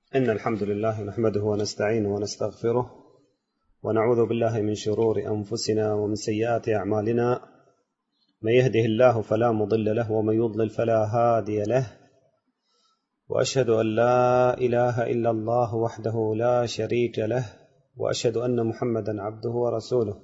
إن الحمد لله نحمده ونستعينه ونستغفره ونعوذ بالله من شرور أنفسنا ومن سيئات أعمالنا. من يهده الله فلا مضل له ومن يضلل فلا هادي له، وأشهد أن لا إله إلا الله وحده لا شريك له، وأشهد أن محمدا عبده ورسوله.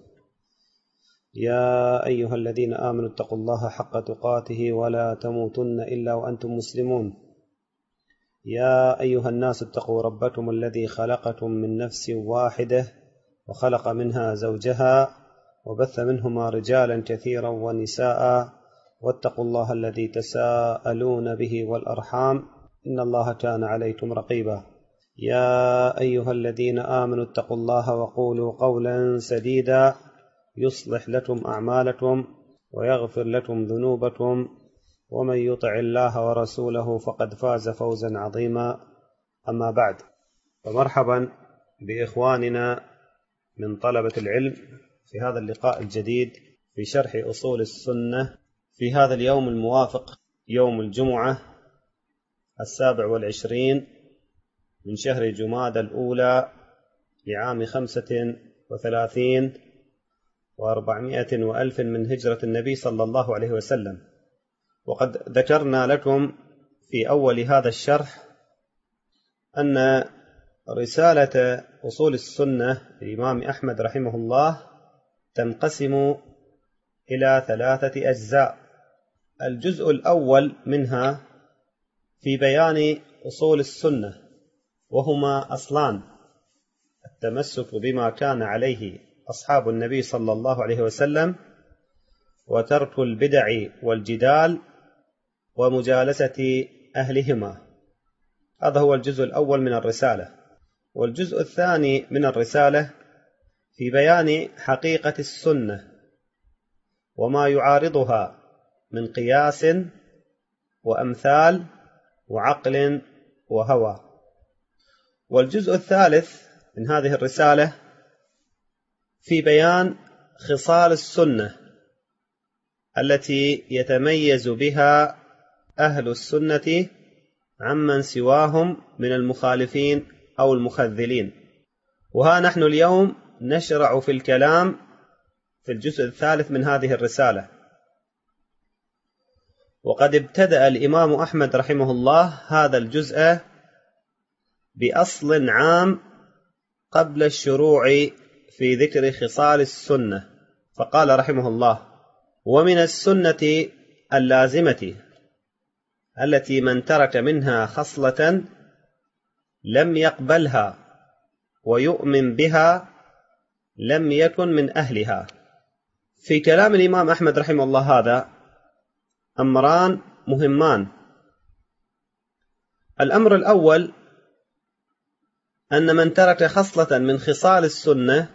يا أيها الذين آمنوا اتقوا الله حق تقاته ولا تموتن إلا وأنتم مسلمون. يا أيها الناس اتقوا ربكم الذي خلقكم من نفس واحدة وخلق منها زوجها وبث منهما رجالا كثيرا ونساء، واتقوا الله الذي تساءلون به والأرحام إن الله كان عليكم رقيبا. يا أيها الذين آمنوا اتقوا الله وقولوا قولا سديدا يصلح لكم أعمالكم ويغفر لكم ذنوبكم، ومن يطع الله ورسوله فقد فاز فوزا عظيما. أما بعد، فمرحبا بإخواننا من طلبة العلم في هذا اللقاء الجديد في شرح أصول السنة في هذا اليوم الموافق يوم الجمعة 27 من شهر جمادى الأولى لعام 35 و400 وألف من هجرة النبي صلى الله عليه وسلم. وقد ذكرنا لكم في أول هذا الشرح أن رسالة أصول السنة للإمام أحمد رحمه الله تنقسم إلى 3 أجزاء. الجزء الأول منها في بيان أصول السنة، وهما أصلان: التمسك بما كان عليه أصحاب النبي صلى الله عليه وسلم، وترك البدع والجدال ومجالسة أهلهما. هذا هو الجزء الأول من الرسالة. والجزء الثاني من الرسالة في بيان حقيقة السنة وما يعارضها من قياس وأمثال وعقل وهوى. والجزء الثالث من هذه الرسالة في بيان خصال السنة التي يتميز بها أهل السنة عمن سواهم من المخالفين أو المخذلين. وها نحن اليوم نشرع في الكلام في الجزء الثالث من هذه الرسالة. وقد ابتدأ الإمام أحمد رحمه الله هذا الجزء بأصل عام قبل الشروع في ذكر خصال السنة، فقال رحمه الله: ومن السنة اللازمة التي من ترك منها خصلة لم يقبلها ويؤمن بها لم يكن من أهلها. في كلام الإمام أحمد رحمه الله هذا أمران مهمان. الأمر الأول أن من ترك خصلة من خصال السنة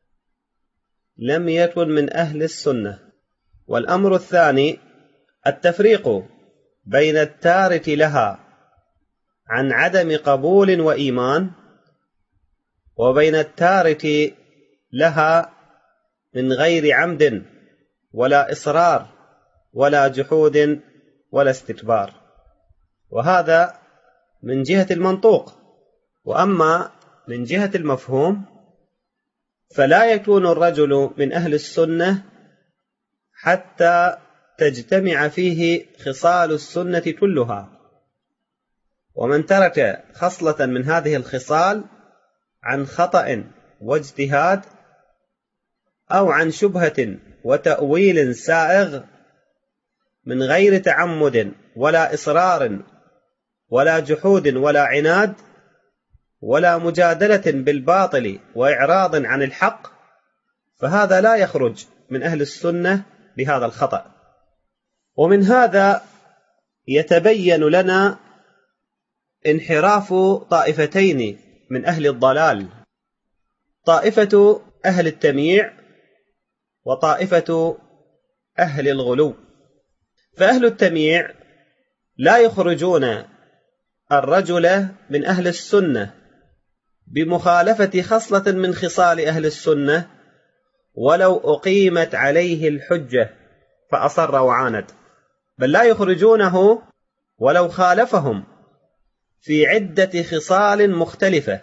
لم يكن من أهل السنة. والأمر الثاني التفريق بين التارك لها عن عدم قبول وإيمان، وبين التارك لها من غير عمد ولا إصرار ولا جحود ولا استكبار. وهذا من جهة المنطوق. وأما من جهة المفهوم فلا يكون الرجل من أهل السنة حتى تجتمع فيه خصال السنة كلها. ومن ترك خصلة من هذه الخصال عن خطأ واجتهاد أو عن شبهة وتأويل سائغ من غير تعمد ولا إصرار ولا جحود ولا عناد ولا مجادلة بالباطل وإعراض عن الحق، فهذا لا يخرج من أهل السنة بهذا الخطأ. ومن هذا يتبين لنا انحراف طائفتين من أهل الضلال: طائفة أهل التمييع وطائفة أهل الغلو. فأهل التمييع لا يخرجون الرجل من أهل السنة بمخالفة خصلة من خصال أهل السنة ولو أقيمت عليه الحجة فأصر وعاند، بل لا يخرجونه ولو خالفهم في عدة خصال مختلفة،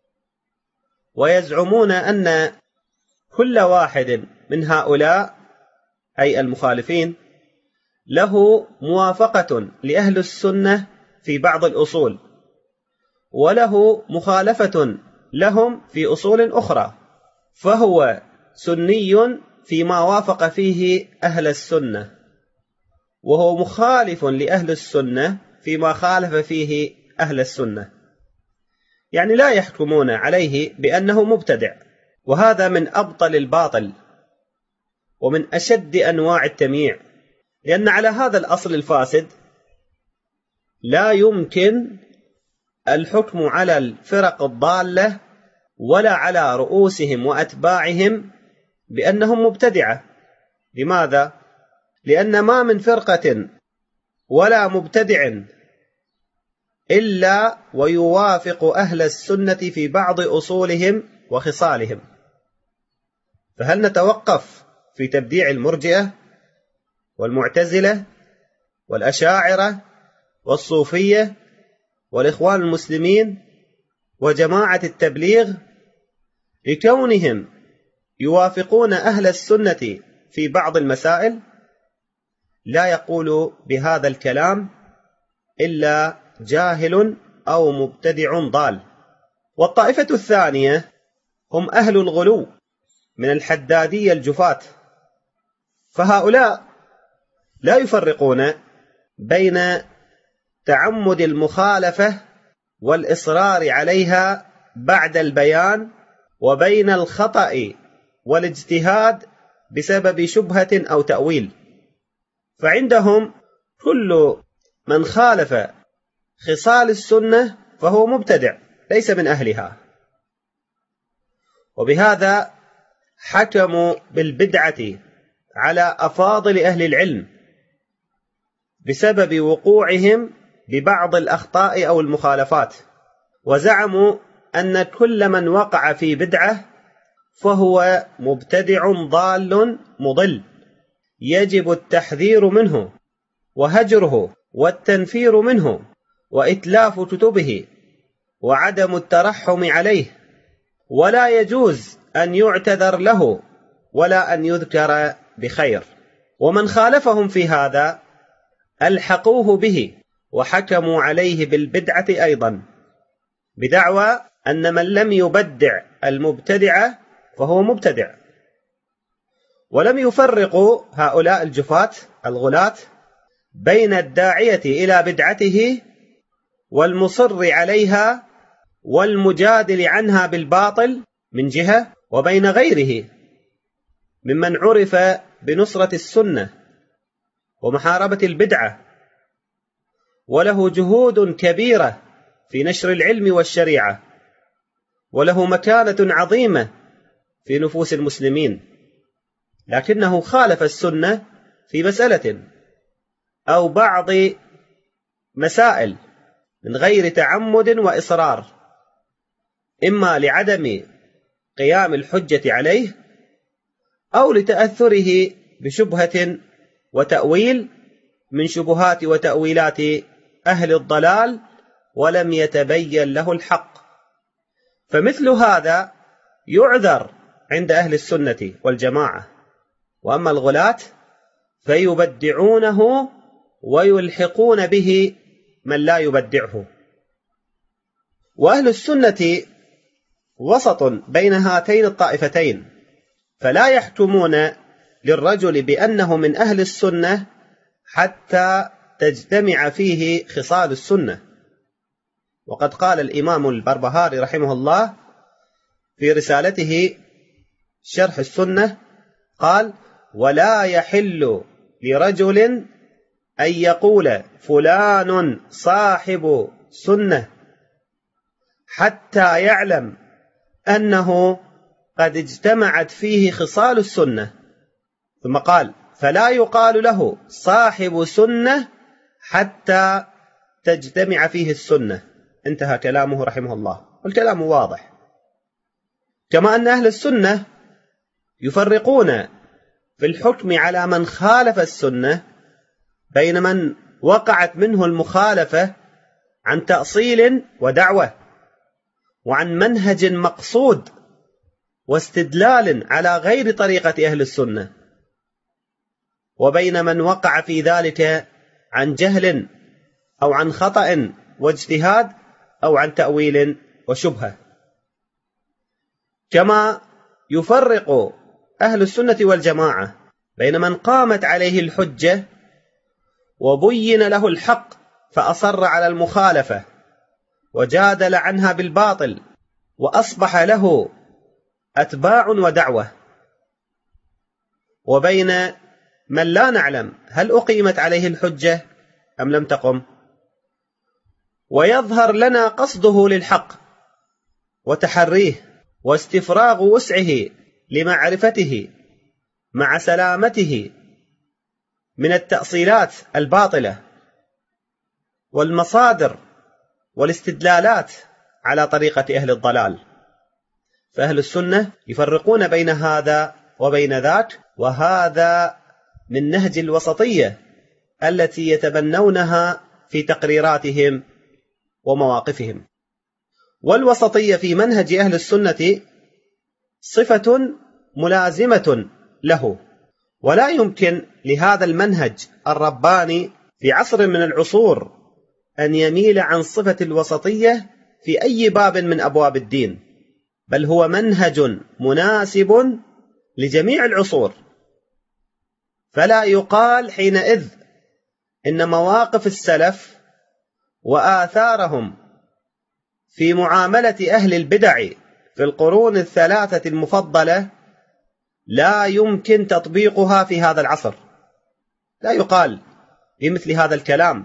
ويزعمون أن كل واحد من هؤلاء أي المخالفين له موافقة لأهل السنة في بعض الأصول، وله مخالفة لهم في أصول أخرى، فهو سني فيما وافق فيه أهل السنة، وهو مخالف لأهل السنة فيما خالف فيه أهل السنة. يعني لا يحكمون عليه بأنه مبتدع، وهذا من أبطل الباطل ومن أشد أنواع التمييع، لأن على هذا الأصل الفاسد لا يمكن الحكم على الفرق الضالة ولا على رؤوسهم وأتباعهم بأنهم مبتدعة. لماذا؟ لأن ما من فرقة ولا مبتدع إلا ويوافق أهل السنة في بعض أصولهم وخصالهم. فهل نتوقف في تبديع المرجئة والمعتزلة والأشاعرة والصوفية والإخوان المسلمين وجماعة التبليغ لكونهم يوافقون أهل السنة في بعض المسائل؟ لا يقول بهذا الكلام إلا جاهل أو مبتدع ضال. والطائفة الثانية هم أهل الغلو من الحدادية الجفاة، فهؤلاء لا يفرقون بين تعمد المخالفة والإصرار عليها بعد البيان وبين الخطأ والاجتهاد بسبب شبهة أو تأويل. فعندهم كل من خالف خصال السنة فهو مبتدع ليس من أهلها، وبهذا حكموا بالبدعة على أفاضل أهل العلم بسبب وقوعهم ببعض الأخطاء أو المخالفات، وزعموا أن كل من وقع في بدعة فهو مبتدع ضال مضل، يجب التحذير منه وهجره والتنفير منه وإتلاف كتبه وعدم الترحم عليه، ولا يجوز أن يعتذر له ولا أن يذكر بخير. ومن خالفهم في هذا ألحقوه به وحكموا عليه بالبدعة أيضا، بدعوى أن من لم يبدع المبتدعة فهو مبتدع. ولم يفرقوا هؤلاء الجفاة الغلاة بين الداعية إلى بدعته والمصر عليها والمجادل عنها بالباطل من جهة، وبين غيره ممن عرف بنصرة السنة ومحاربة البدعة، وله جهود كبيرة في نشر العلم والشريعة، وله مكانة عظيمة في نفوس المسلمين، لكنه خالف السنة في مسألة أو بعض مسائل من غير تعمد وإصرار، إما لعدم قيام الحجة عليه أو لتأثره بشبهة وتأويل من شبهات وتأويلات أهل الضلال ولم يتبين له الحق. فمثل هذا يعذر عند أهل السنة والجماعة، وأما الغلاة فيبدعونه ويلحقون به من لا يبدعه. وأهل السنة وسط بين هاتين الطائفتين، فلا يحكمون للرجل بأنه من أهل السنة حتى تجتمع فيه خصال السنة. وقد قال الإمام البربهاري رحمه الله في رسالته شرح السنة، قال: ولا يحل لرجل أن يقول فلان صاحب سنة حتى يعلم أنه قد اجتمعت فيه خصال السنة. ثم قال: فلا يقال له صاحب سنة حتى تجتمع فيه السنة. انتهى كلامه رحمه الله، والكلام واضح. كما أن أهل السنة يفرقون في الحكم على من خالف السنة بين من وقعت منه المخالفة عن تأصيل ودعوة، وعن منهج مقصود واستدلال على غير طريقة أهل السنة، وبين من وقع في ذلك عن جهل أو عن خطأ واجتهاد أو عن تأويل وشبهة. كما يفرق أهل السنة والجماعة بين من قامت عليه الحجة وبين له الحق فأصر على المخالفة وجادل عنها بالباطل وأصبح له أتباع ودعوة، وبين من لا نعلم هل أقيمت عليه الحجة أم لم تقم، ويظهر لنا قصده للحق وتحريه واستفراغ وسعه لمعرفته مع سلامته من التأصيلات الباطلة والمصادر والاستدلالات على طريقة أهل الضلال. فأهل السنة يفرقون بين هذا وبين ذاك، وهذا من نهج الوسطية التي يتبنونها في تقريراتهم ومواقفهم. والوسطية في منهج أهل السنة صفة ملازمة له، ولا يمكن لهذا المنهج الرباني في عصر من العصور أن يميل عن صفة الوسطية في أي باب من أبواب الدين، بل هو منهج مناسب لجميع العصور. فلا يقال حينئذ إن مواقف السلف وآثارهم في معاملة أهل البدع في القرون الثلاثة المفضلة لا يمكن تطبيقها في هذا العصر، لا يقال بمثل هذا الكلام،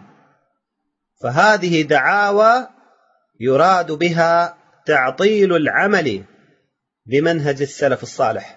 فهذه دعاوى يراد بها تعطيل العمل بمنهج السلف الصالح.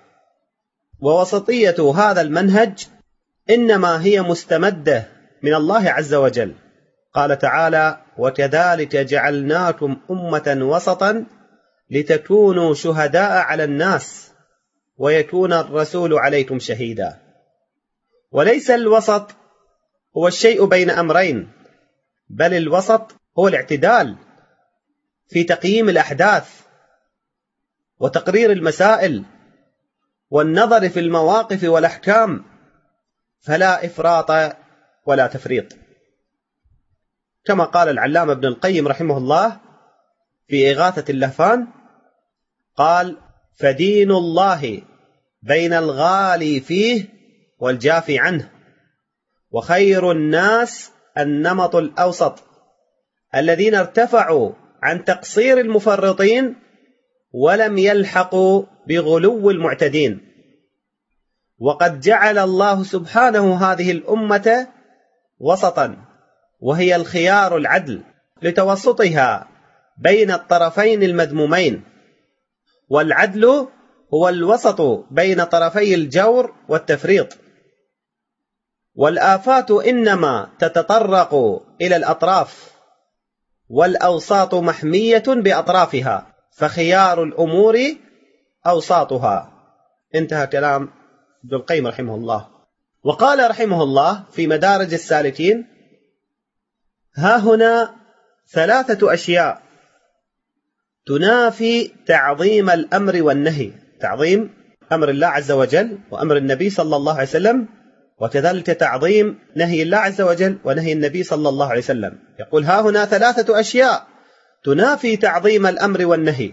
ووسطية هذا المنهج إنما هي مستمدة من الله عز وجل. قال تعالى: وكذلك جعلناكم أمة وسطا لتكونوا شهداء على الناس ويكون الرسول عليكم شهيدا. وليس الوسط هو الشيء بين أمرين، بل الوسط هو الاعتدال في تقييم الأحداث وتقرير المسائل والنظر في المواقف والأحكام، فلا إفراط ولا تفريط. كما قال العلامة ابن القيم رحمه الله في إغاثة اللهفان، قال: فدين الله بين الغالي فيه والجافي عنه، وخير الناس النمط الأوسط الذين ارتفعوا عن تقصير المفرطين ولم يلحقوا بغلو المعتدين. وقد جعل الله سبحانه هذه الأمة وسطا، وهي الخيار العدل لتوسطها بين الطرفين المذمومين، والعدل هو الوسط بين طرفي الجور والتفريط. والآفات إنما تتطرق إلى الأطراف، والأوساط محمية بأطرافها، فخيار الأمور أوساطها. انتهى كلام ابن القيم رحمه الله. وقال رحمه الله في مدارج السالكين: ها هنا ثلاثة أشياء تنافي تعظيم الأمر والنهي، تعظيم أمر الله عز وجل وأمر النبي صلى الله عليه وسلم، وكذلك تعظيم نهي الله عز وجل ونهي النبي صلى الله عليه وسلم. يقول: ها هنا ثلاثة أشياء تنافي تعظيم الأمر والنهي.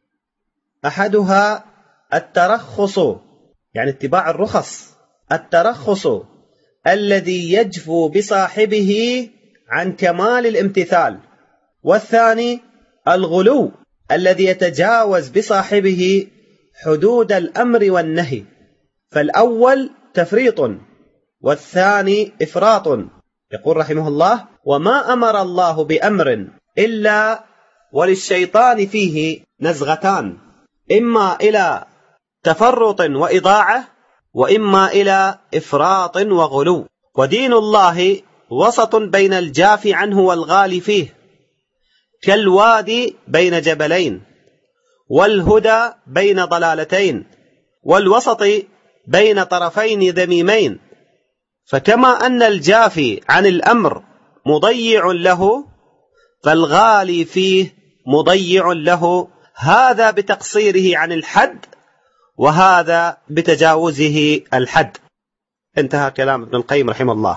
أحدها الترخص، يعني اتباع الرخص، الترخص الذي يجفو بصاحبه عن كمال الامتثال. والثاني الغلو الذي يتجاوز بصاحبه حدود الأمر والنهي. فالأول تفريط والثاني إفراط. يقول رحمه الله: وما أمر الله بأمر إلا وللشيطان فيه نزغتان، إما إلى تفرط وإضاعة، وإما إلى إفراط وغلو. ودين الله وسط بين الجافي عنه والغالي فيه، كالوادي بين جبلين، والهدى بين ضلالتين، والوسط بين طرفين ذميمين. فكما أن الجافي عن الأمر مضيع له، فالغالي فيه مضيع له، هذا بتقصيره عن الحد وهذا بتجاوزه الحد. انتهى كلام ابن القيم رحمه الله.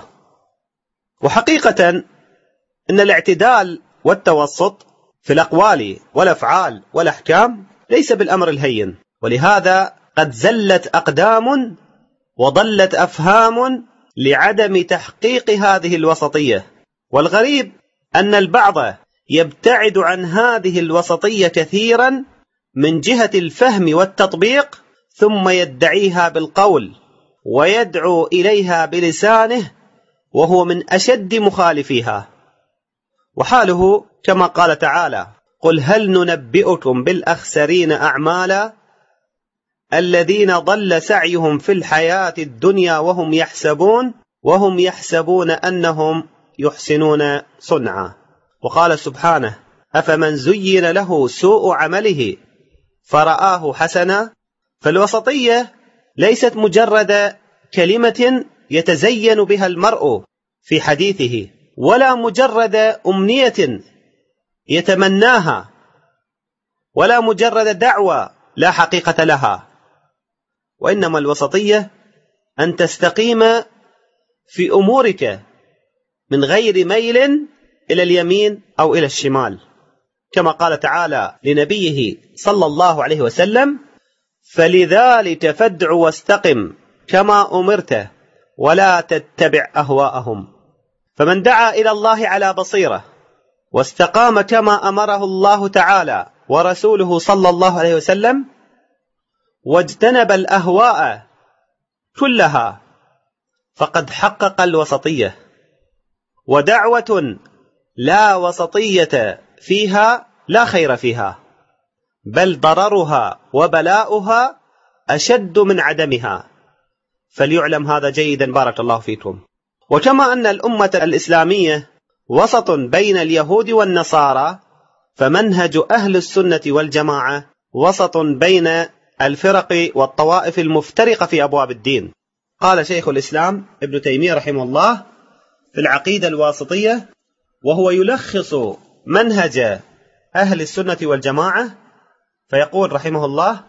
وحقيقة إن الاعتدال والتوسط في الأقوال والأفعال والأحكام ليس بالأمر الهين، ولهذا قد زلت أقدام وضلت أفهام لعدم تحقيق هذه الوسطية. والغريب أن البعض يبتعد عن هذه الوسطية كثيرا من جهة الفهم والتطبيق، ثم يدعيها بالقول ويدعو إليها بلسانه وهو من أشد مخالفيها. وحاله كما قال تعالى: قل هل ننبئكم بالأخسرين أعمالا الذين ضل سعيهم في الحياة الدنيا وهم يحسبون أنهم يحسنون صنعا. وقال سبحانه: أفمن زين له سوء عمله فرآه حسنا. فالوسطية ليست مجرد كلمة يتزين بها المرء في حديثه، ولا مجرد أمنية يتمناها، ولا مجرد دعوة لا حقيقة لها، وإنما الوسطية أن تستقيم في أمورك من غير ميل إلى اليمين أو إلى الشمال، كما قال تعالى لنبيه صلى الله عليه وسلم: فلذلك فادع واستقم كما أمرت ولا تتبع أهواءهم. فمن دعا إلى الله على بصيرة واستقام كما أمره الله تعالى ورسوله صلى الله عليه وسلم، واجتنب الأهواء كلها، فقد حقق الوسطية. ودعوة لا وسطية فيها لا خير فيها، بل ضررها وبلاؤها أشد من عدمها. فليعلم هذا جيدا بارك الله فيكم. وكما أن الأمة الإسلامية وسط بين اليهود والنصارى، فمنهج أهل السنة والجماعة وسط بين الفرق والطوائف المفترقة في أبواب الدين. قال شيخ الإسلام ابن تيمية رحمه الله في العقيدة الواسطية، وهو يلخص منهج أهل السنة والجماعة، فيقول رحمه الله: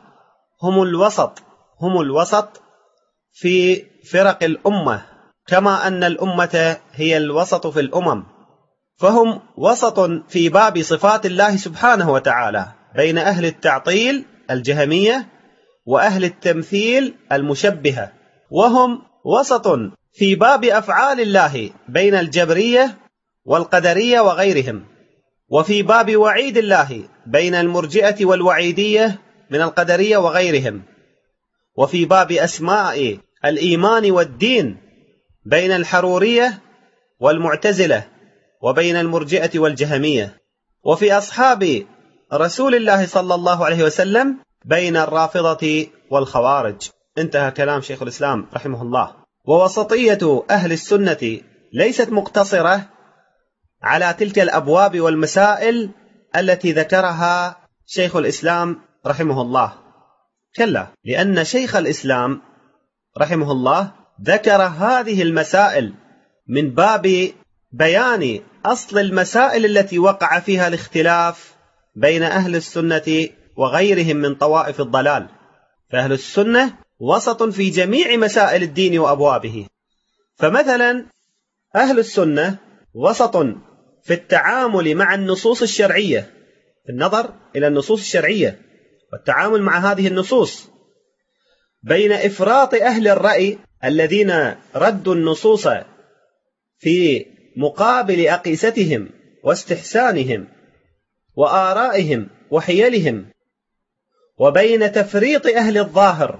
هم الوسط في فرق الأمة، كما أن الأمة هي الوسط في الأمم، فهم وسط في باب صفات الله سبحانه وتعالى بين أهل التعطيل الجهمية وأهل التمثيل المشبهة، وهم وسط في باب أفعال الله بين الجبرية والقدرية وغيرهم، وفي باب وعيد الله بين المرجئة والوعيدية من القدرية وغيرهم، وفي باب أسماء الإيمان والدين بين الحرورية والمعتزلة وبين المرجئة والجهمية، وفي أصحاب رسول الله صلى الله عليه وسلم بين الرافضة والخوارج. انتهى كلام شيخ الإسلام رحمه الله. ووسطية أهل السنة ليست مقتصرة على تلك الأبواب والمسائل التي ذكرها شيخ الإسلام رحمه الله، كلا، لأن شيخ الإسلام رحمه الله ذكر هذه المسائل من باب بيان أصل المسائل التي وقع فيها الاختلاف بين أهل السنة وغيرهم من طوائف الضلال. فأهل السنة وسط في جميع مسائل الدين وأبوابه. فمثلا أهل السنة وسط في التعامل مع النصوص الشرعية، في النظر إلى النصوص الشرعية والتعامل مع هذه النصوص، بين إفراط أهل الرأي الذين ردوا النصوص في مقابل أقيستهم واستحسانهم وآرائهم وحيلهم، وبين تفريط أهل الظاهر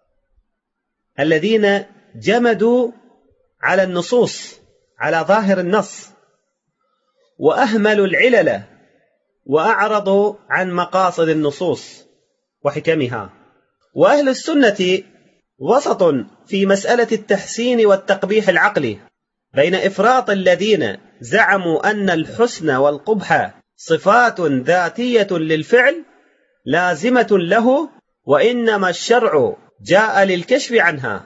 الذين جمدوا على النصوص على ظاهر النص وأهملوا العلل وأعرضوا عن مقاصد النصوص وحكمها. وأهل السنة وسط في مسألة التحسين والتقبيح العقلي، بين إفراط الذين زعموا أن الحسن والقبح صفات ذاتية للفعل لازمة له، وإنما الشرع جاء للكشف عنها،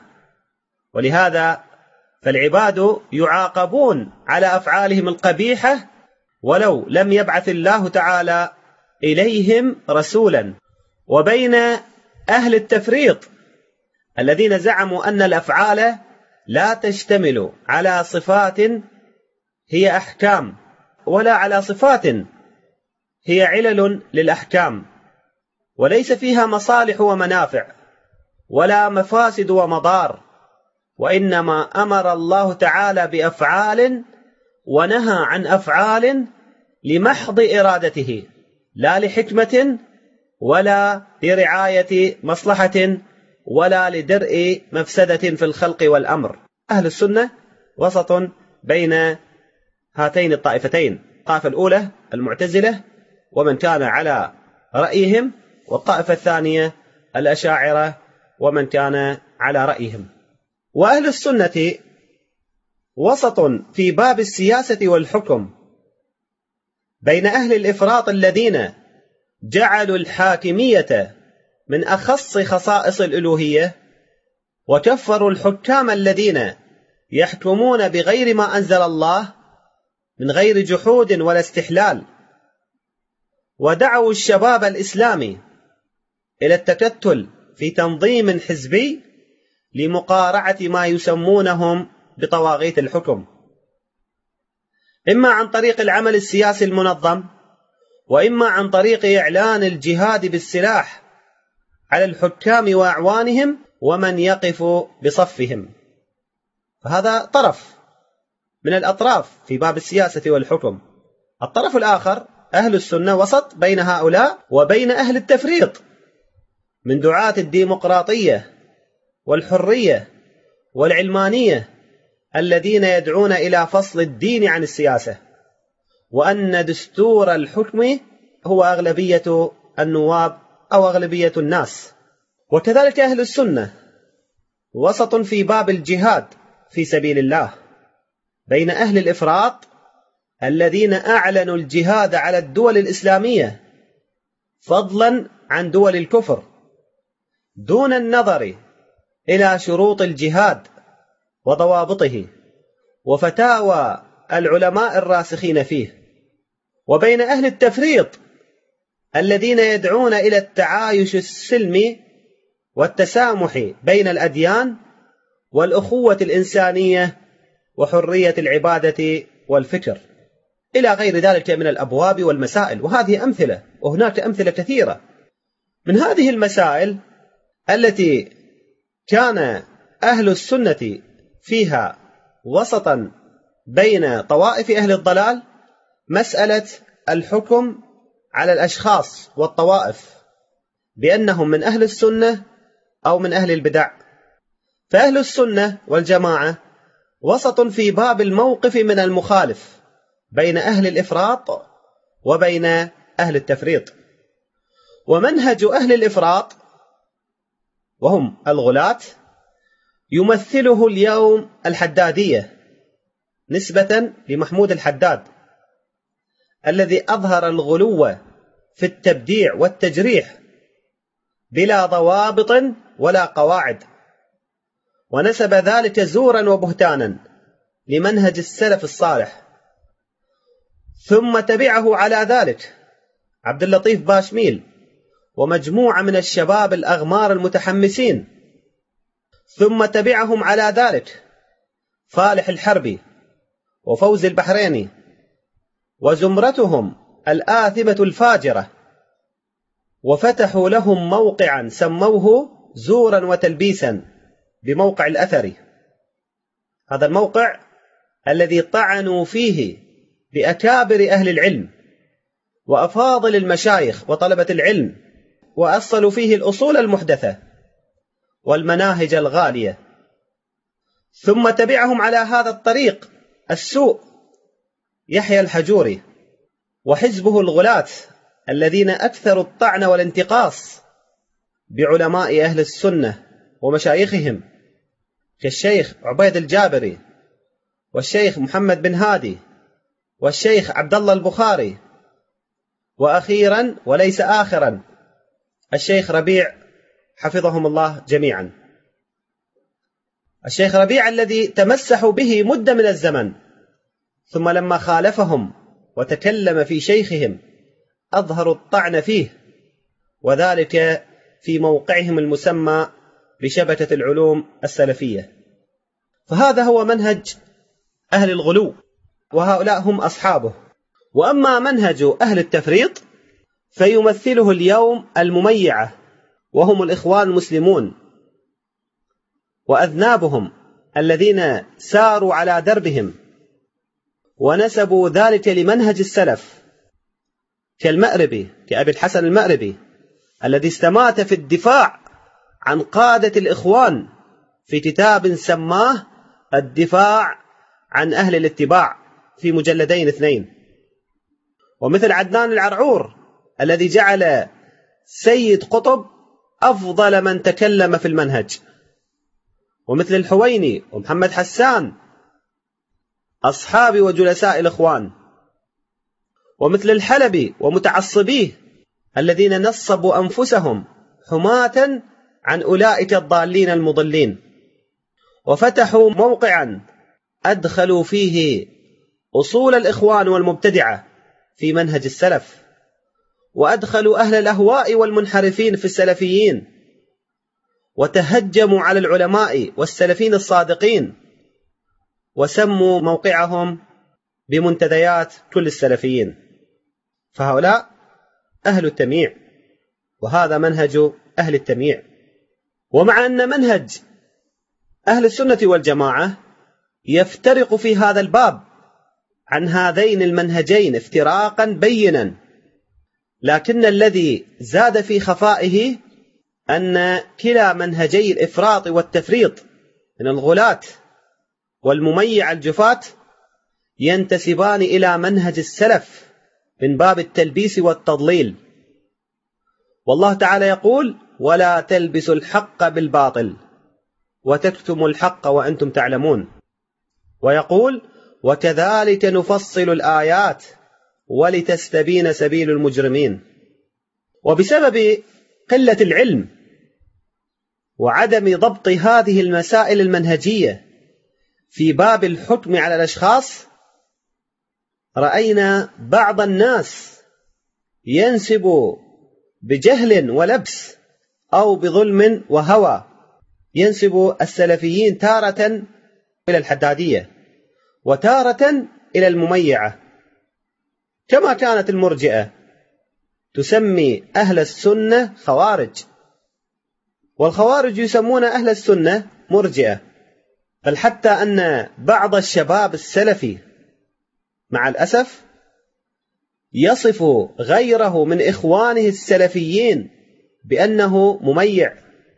ولهذا فالعباد يعاقبون على أفعالهم القبيحة ولو لم يبعث الله تعالى إليهم رسولا، وبين أهل التفريط الذين زعموا أن الأفعال لا تشتمل على صفات هي أحكام، ولا على صفات هي علل للأحكام، وليس فيها مصالح ومنافع ولا مفاسد ومضار، وإنما أمر الله تعالى بأفعال ونهى عن أفعال لمحض إرادته، لا لحكمة ولا لرعاية مصلحة ولا لدرء مفسدة في الخلق والأمر. أهل السنة وسط بين هاتين الطائفتين، الطائفة الأولى المعتزلة ومن كان على رأيهم، والطائفة الثانية الأشاعرة ومن كان على رأيهم. وأهل السنة وسط في باب السياسة والحكم بين أهل الإفراط الذين جعلوا الحاكمية من أخص خصائص الألوهية، وكفروا الحكام الذين يحكمون بغير ما أنزل الله من غير جحود ولا استحلال، ودعوا الشباب الإسلامي إلى التكتل في تنظيم حزبي لمقارعة ما يسمونهم بطواغيت الحكم، إما عن طريق العمل السياسي المنظم، وإما عن طريق إعلان الجهاد بالسلاح على الحكام وأعوانهم ومن يقف بصفهم. فهذا طرف من الأطراف في باب السياسة والحكم. الطرف الآخر أهل السنة وسط بين هؤلاء وبين أهل التفريط من دعاة الديمقراطية والحرية والعلمانية الذين يدعون إلى فصل الدين عن السياسة، وأن دستور الحكم هو أغلبية النواب أو أغلبية الناس. وكذلك أهل السنة وسط في باب الجهاد في سبيل الله بين أهل الإفراط الذين أعلنوا الجهاد على الدول الإسلامية فضلا عن دول الكفر دون النظر إلى شروط الجهاد وضوابطه وفتاوى العلماء الراسخين فيه، وبين أهل التفريط الذين يدعون إلى التعايش السلمي والتسامح بين الأديان والأخوة الإنسانية وحرية العبادة والفكر إلى غير ذلك من الأبواب والمسائل. وهذه أمثلة، وهناك أمثلة كثيرة من هذه المسائل التي كان أهل السنة فيها وسطا بين طوائف أهل الضلال. مسألة الحكم على الأشخاص والطوائف بأنهم من أهل السنة أو من أهل البدع، فأهل السنة والجماعة وسط في باب الموقف من المخالف بين أهل الإفراط وبين أهل التفريط. ومنهج أهل الإفراط وهم الغلاة يمثله اليوم الحدادية نسبة لمحمود الحداد الذي أظهر الغلو في التبديع والتجريح بلا ضوابط ولا قواعد، ونسب ذلك زورا وبهتانا لمنهج السلف الصالح. ثم تبعه على ذلك عبد اللطيف باشميل ومجموعة من الشباب الأغمار المتحمسين، ثم تبعهم على ذلك فالح الحربي وفوز البحريني وزمرتهم الآثمة الفاجرة، وفتحوا لهم موقعا سموه زورا وتلبيسا بموقع الأثري. هذا الموقع الذي طعنوا فيه بأكابر أهل العلم وأفاضل المشايخ وطلبة العلم، وأصلوا فيه الأصول المحدثة والمناهج الغالية. ثم تبعهم على هذا الطريق السوء يحيى الحجوري وحزبه الغلاة الذين أكثروا الطعن والانتقاص بعلماء أهل السنة ومشايخهم كالشيخ عبيد الجابري والشيخ محمد بن هادي والشيخ عبد الله البخاري، وأخيرا وليس آخرا الشيخ ربيع حفظهم الله جميعا. الشيخ ربيع الذي تمسحوا به مدة من الزمن، ثم لما خالفهم وتكلم في شيخهم أظهروا الطعن فيه، وذلك في موقعهم المسمى بشبكة العلوم السلفية. فهذا هو منهج أهل الغلو، وهؤلاء هم أصحابه. وأما منهج أهل التفريط فيمثله اليوم المميعة، وهم الإخوان المسلمون وأذنابهم الذين ساروا على دربهم ونسبوا ذلك لمنهج السلف، كالمأربي، كأبي الحسن المأربي الذي استمات في الدفاع عن قادة الإخوان في كتاب سماه الدفاع عن أهل الاتباع في مجلدين 2، ومثل عدنان العرعور الذي جعل سيد قطب أفضل من تكلم في المنهج، ومثل الحويني ومحمد حسان أصحاب وجلساء الإخوان، ومثل الحلبي ومتعصبيه الذين نصبوا أنفسهم حماة عن أولئك الضالين المضلين، وفتحوا موقعا أدخلوا فيه أصول الإخوان والمبتدعة في منهج السلف، وأدخلوا أهل الأهواء والمنحرفين في السلفيين، وتهجموا على العلماء والسلفين الصادقين، وسموا موقعهم بمنتديات كل السلفيين. فهؤلاء أهل التمييع، وهذا منهج أهل التمييع. ومع أن منهج أهل السنة والجماعة يفترق في هذا الباب عن هذين المنهجين افتراقا بينا، لكن الذي زاد في خفائه أن كلا منهجي الإفراط والتفريط من الغلاة والمميع الجفاة ينتسبان إلى منهج السلف من باب التلبيس والتضليل. والله تعالى يقول: ولا تلبسوا الحق بالباطل وتكتموا الحق وأنتم تعلمون، ويقول: وكذلك نفصل الآيات ولتستبين سبيل المجرمين. وبسبب قلة العلم وعدم ضبط هذه المسائل المنهجية في باب الحكم على الأشخاص، رأينا بعض الناس ينسب بجهل ولبس أو بظلم وهوى، ينسب السلفيين تارة إلى الحدادية وتارة إلى المميعة، كما كانت المرجئة تسمي أهل السنة خوارج، والخوارج يسمون أهل السنة مرجئة. بل حتى أن بعض الشباب السلفي مع الأسف يصف غيره من إخوانه السلفيين بأنه مميع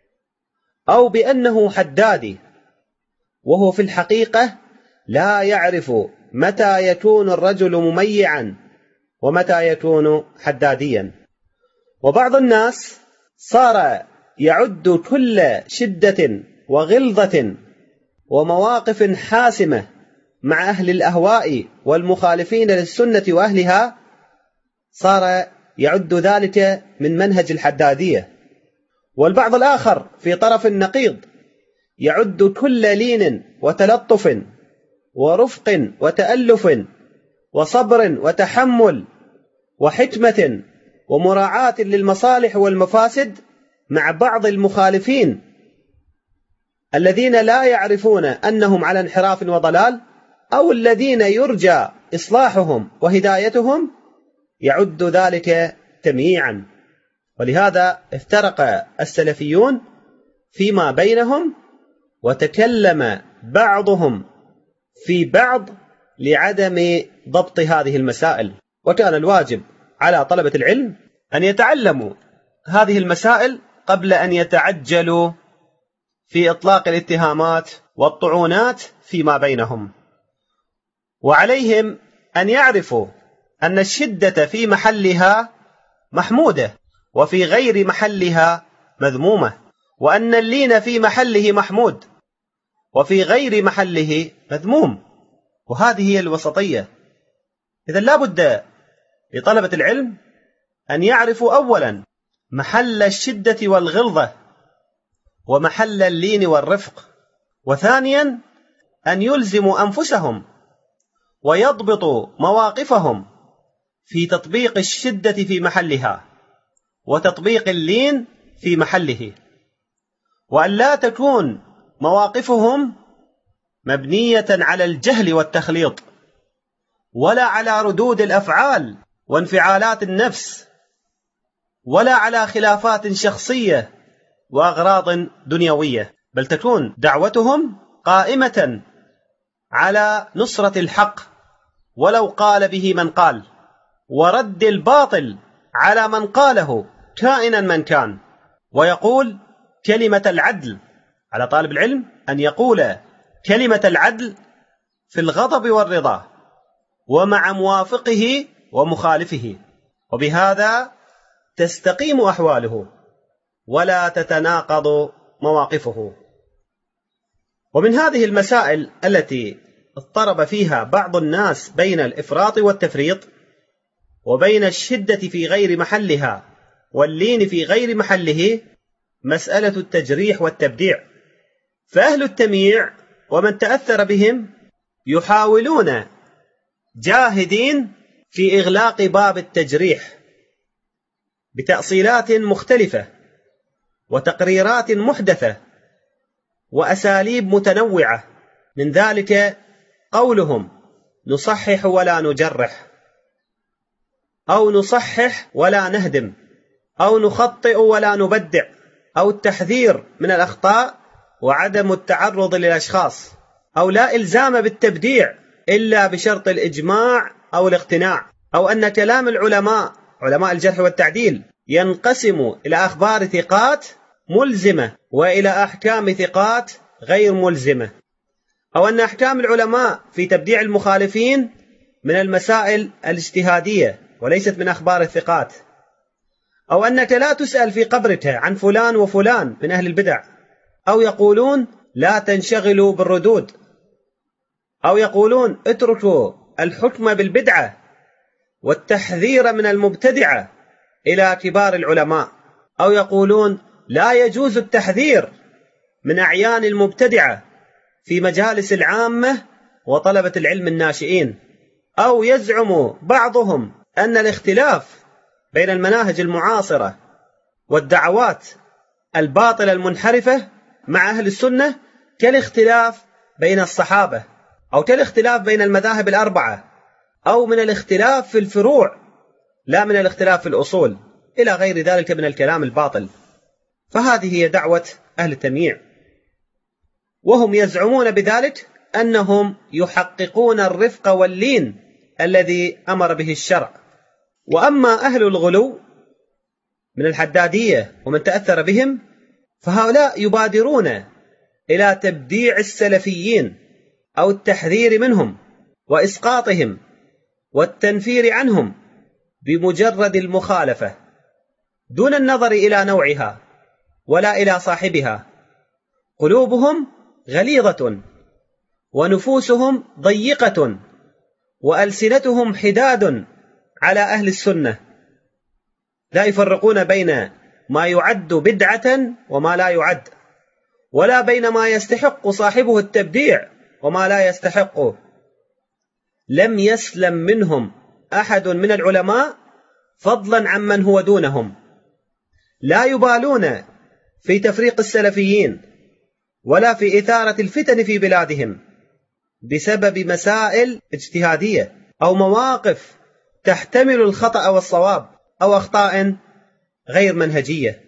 أو بأنه حدادي، وهو في الحقيقة لا يعرف متى يكون الرجل مميعا ومتى يكون حداديا. وبعض الناس صار يعد كل شدة وغلظة ومواقف حاسمة مع أهل الأهواء والمخالفين للسنة وأهلها، صار يعد ذلك من منهج الحدادية. والبعض الآخر في طرف النقيض يعد كل لين وتلطف ورفق وتألف وصبر وتحمل وحكمة ومراعاة للمصالح والمفاسد مع بعض المخالفين الذين لا يعرفون أنهم على انحراف وضلال، أو الذين يرجى إصلاحهم وهدايتهم، يعد ذلك تمييعا. ولهذا افترق السلفيون فيما بينهم، وتكلم بعضهم في بعض لعدم ضبط هذه المسائل. وكان الواجب على طلبة العلم أن يتعلموا هذه المسائل قبل أن يتعجلوا في إطلاق الاتهامات والطعونات فيما بينهم. وعليهم أن يعرفوا أن الشدة في محلها محمودة وفي غير محلها مذمومة، وأن اللين في محله محمود وفي غير محله مذموم، وهذه هي الوسطية. إذن لا بد لطلبة العلم أن يعرفوا أولا محل الشدة والغلظة ومحل اللين والرفق، وثانيا أن يلزموا أنفسهم ويضبطوا مواقفهم في تطبيق الشدة في محلها وتطبيق اللين في محله، وأن لا تكون مواقفهم مبنية على الجهل والتخليط، ولا على ردود الأفعال وانفعالات النفس، ولا على خلافات شخصية وأغراض دنيوية، بل تكون دعوتهم قائمة على نصرة الحق ولو قال به من قال، ورد الباطل على من قاله كائنا من كان. ويقول كلمة العدل، على طالب العلم أن يقول كلمة العدل في الغضب والرضا ومع موافقه ومخالفه، وبهذا تستقيم أحواله ولا تتناقض مواقفه. ومن هذه المسائل التي اضطرب فيها بعض الناس بين الإفراط والتفريط، وبين الشدة في غير محلها واللين في غير محله، مسألة التجريح والتبديع. فأهل التمييع ومن تأثر بهم يحاولون جاهدين في إغلاق باب التجريح بتأصيلات مختلفة وتقريرات محدثة وأساليب متنوعة، من ذلك قولهم نصحح ولا نجرح، أو نصحح ولا نهدم، أو نخطئ ولا نبدع، أو التحذير من الأخطاء وعدم التعرض للأشخاص، أو لا إلزام بالتبديع إلا بشرط الإجماع أو الاقتناع، أو أن كلام العلماء علماء الجرح والتعديل ينقسم إلى أخبار ثقات ملزمة وإلى أحكام ثقات غير ملزمة، أو أن أحكام العلماء في تبديع المخالفين من المسائل الاجتهادية وليست من أخبار الثقات، أو أنك لا تسأل في قبرك عن فلان وفلان من أهل البدع، أو يقولون لا تنشغلوا بالردود، أو يقولون اتركوا الحكم بالبدعة والتحذير من المبتدعة إلى كبار العلماء، أو يقولون لا يجوز التحذير من أعيان المبتدعة في مجالس العامة وطلبة العلم الناشئين، أو يزعم بعضهم أن الاختلاف بين المناهج المعاصرة والدعوات الباطلة المنحرفة مع أهل السنة كالاختلاف بين الصحابة، أو كالاختلاف بين المذاهب الأربعة، أو من الاختلاف في الفروع لا من الاختلاف في الأصول، إلى غير ذلك من الكلام الباطل. فهذه هي دعوة أهل التمييع، وهم يزعمون بذلك أنهم يحققون الرفق واللين الذي أمر به الشرع. وأما أهل الغلو من الحدادية ومن تأثر بهم، فهؤلاء يبادرون إلى تبديع السلفيين أو التحذير منهم وإسقاطهم والتنفير عنهم بمجرد المخالفة، دون النظر إلى نوعها ولا إلى صاحبها. قلوبهم غليظة ونفوسهم ضيقة وألسنتهم حداد على أهل السنة، لا يفرقون بين ما يعد بدعة وما لا يعد، ولا بين ما يستحق صاحبه التبديع وما لا يستحقه. لم يسلم منهم أحد من العلماء فضلا عمن هو دونهم، لا يبالون في تفريق السلفيين ولا في إثارة الفتن في بلادهم بسبب مسائل اجتهادية أو مواقف تحتمل الخطأ والصواب أو أخطاء غير منهجية.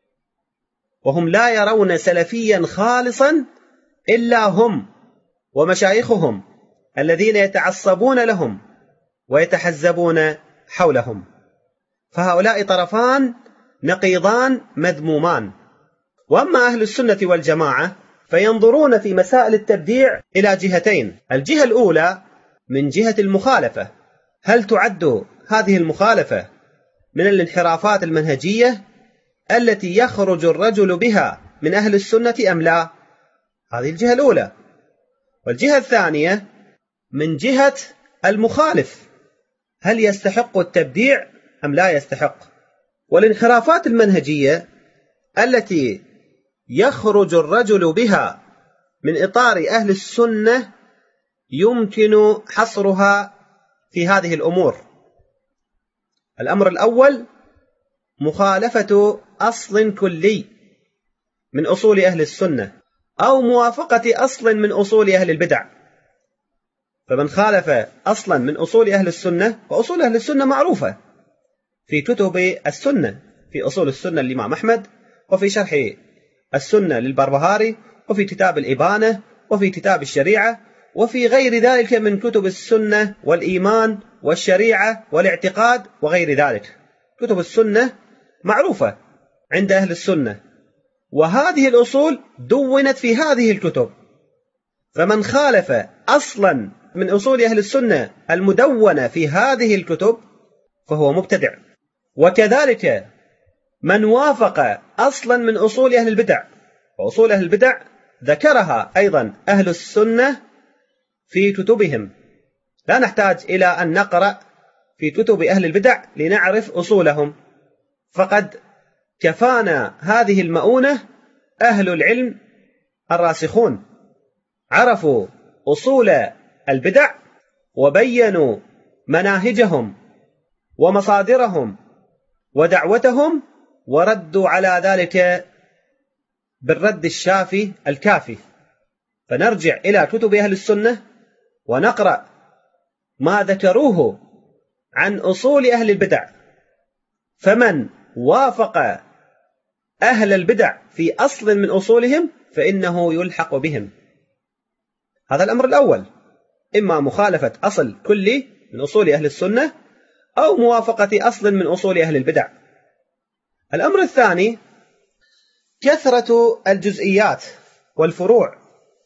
وهم لا يرون سلفيا خالصا إلا هم ومشايخهم الذين يتعصبون لهم ويتحزبون حولهم. فهؤلاء طرفان نقيضان مذمومان. وأما أهل السنة والجماعة فينظرون في مسائل التبديع إلى جهتين: الجهة الأولى من جهة المخالفة، هل تعد هذه المخالفة من الانحرافات المنهجية التي يخرج الرجل بها من أهل السنة أم لا؟ هذه الجهة الأولى. والجهة الثانية من جهة المخالف، هل يستحق التبديع أم لا يستحق؟ والانحرافات المنهجية التي يخرج الرجل بها من إطار أهل السنة يمكن حصرها في هذه الأمور: الأمر الأول مخالفة أصل كلي من أصول أهل السنة أو موافقة أصل من أصول أهل البدع. فمن خالف أصلا من أصول أهل السنة، وأصول أهل السنة معروفة في كتب السنة، في أصول السنة للإمام أحمد، وفي شرح السنة للبربهاري، وفي كتاب الإبانة، وفي كتاب الشريعة، وفي غير ذلك من كتب السنة والإيمان والشريعة والاعتقاد وغير ذلك. كتب السنة معروفة عند أهل السنة، وهذه الأصول دونت في هذه الكتب. فمن خالف أصلا من أصول أهل السنة المدونة في هذه الكتب فهو مبتدع. وكذلك من وافق أصلا من أصول أهل البدع، وأصول أهل البدع ذكرها أيضا أهل السنة في كتبهم، لا نحتاج إلى أن نقرأ في كتب أهل البدع لنعرف أصولهم، فقد كفانا هذه المؤونة أهل العلم الراسخون، عرفوا أصول البدع وبينوا مناهجهم ومصادرهم ودعوتهم، وردوا على ذلك بالرد الشافي الكافي. فنرجع إلى كتب أهل السنة ونقرأ ما ذكروه عن أصول أهل البدع، فمن وافق أهل البدع في أصل من أصولهم فإنه يلحق بهم. هذا الأمر الأول، إما مخالفة أصل كلي من أصول أهل السنة أو موافقة أصل من أصول أهل البدع. الأمر الثاني كثرة الجزئيات والفروع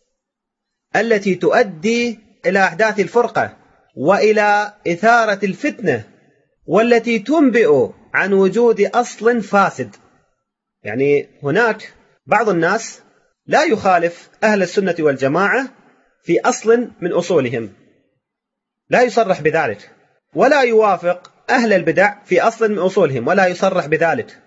التي تؤدي إلى أحداث الفرقة وإلى إثارة الفتنة، والتي تنبئ عن وجود أصل فاسد. يعني هناك بعض الناس لا يخالف أهل السنة والجماعة في أصل من أصولهم، لا يصرح بذلك، ولا يوافق أهل البدع في أصل من أصولهم ولا يصرح بذلك،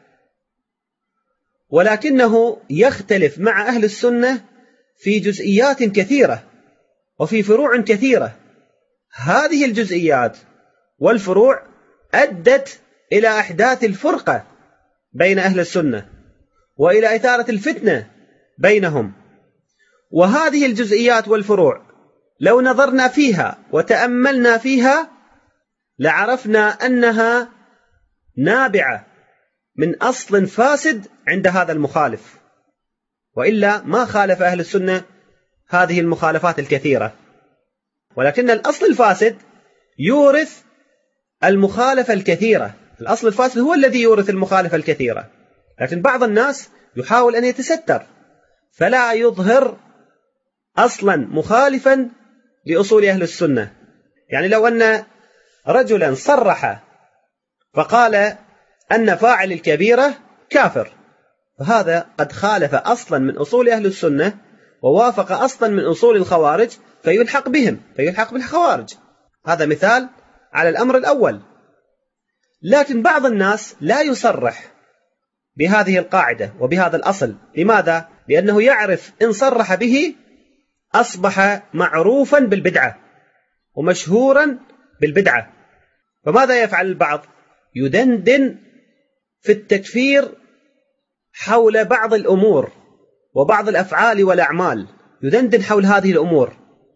ولكنه يختلف مع أهل السنة في جزئيات كثيرة وفي فروع كثيرة. هذه الجزئيات والفروع أدت إلى أحداث الفرقة بين أهل السنة وإلى إثارة الفتنة بينهم. وهذه الجزئيات والفروع لو نظرنا فيها وتأملنا فيها لعرفنا أنها نابعة من أصل فاسد عند هذا المخالف، وإلا ما خالف أهل السنة هذه المخالفات الكثيرة. ولكن الأصل الفاسد يورث المخالفة الكثيرة، الأصل الفاسد هو الذي يورث المخالفة الكثيرة. لكن بعض الناس يحاول أن يتستر فلا يظهر أصلا مخالفا لأصول أهل السنة. يعني لو أن رجلا صرح فقال أن فاعل الكبيرة كافر، فهذا قد خالف أصلا من أصول أهل السنة ووافق أصلا من أصول الخوارج، فيلحق بهم، فيلحق بالخوارج. هذا مثال على الأمر الأول. لكن بعض الناس لا يصرح بهذه القاعدة وبهذا الأصل. لماذا؟ لأنه يعرف إن صرح به أصبح معروفا بالبدعة ومشهورا بالبدعة. فماذا يفعل البعض؟ يدندن في التكفير حول بعض الأمور وبعض الأفعال والأعمال، يدندن حول هذه الأمور.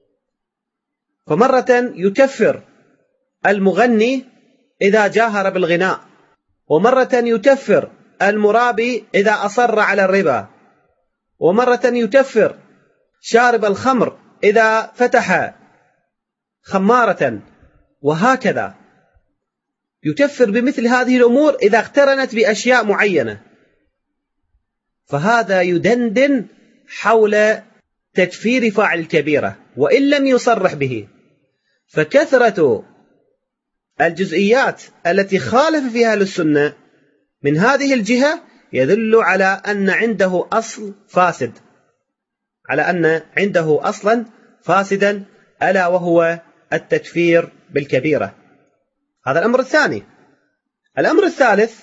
فمرة يكفر المغني إذا جاهر بالغناء، ومرة يكفر المرابي إذا أصر على الربا، ومرة يكفر شارب الخمر إذا فتح خمارة، وهكذا يكفر بمثل هذه الأمور إذا اقترنت بأشياء معينة. فهذا يدندن حول تكفير فاعل الكبيرة وإن لم يصرح به. فكثرة الجزئيات التي خالف فيها أهل السنة من هذه الجهة يدل على أن عنده أصل فاسد، على أن عنده أصلا فاسدا، ألا وهو التكفير بالكبيرة. هذا الأمر الثاني. الأمر الثالث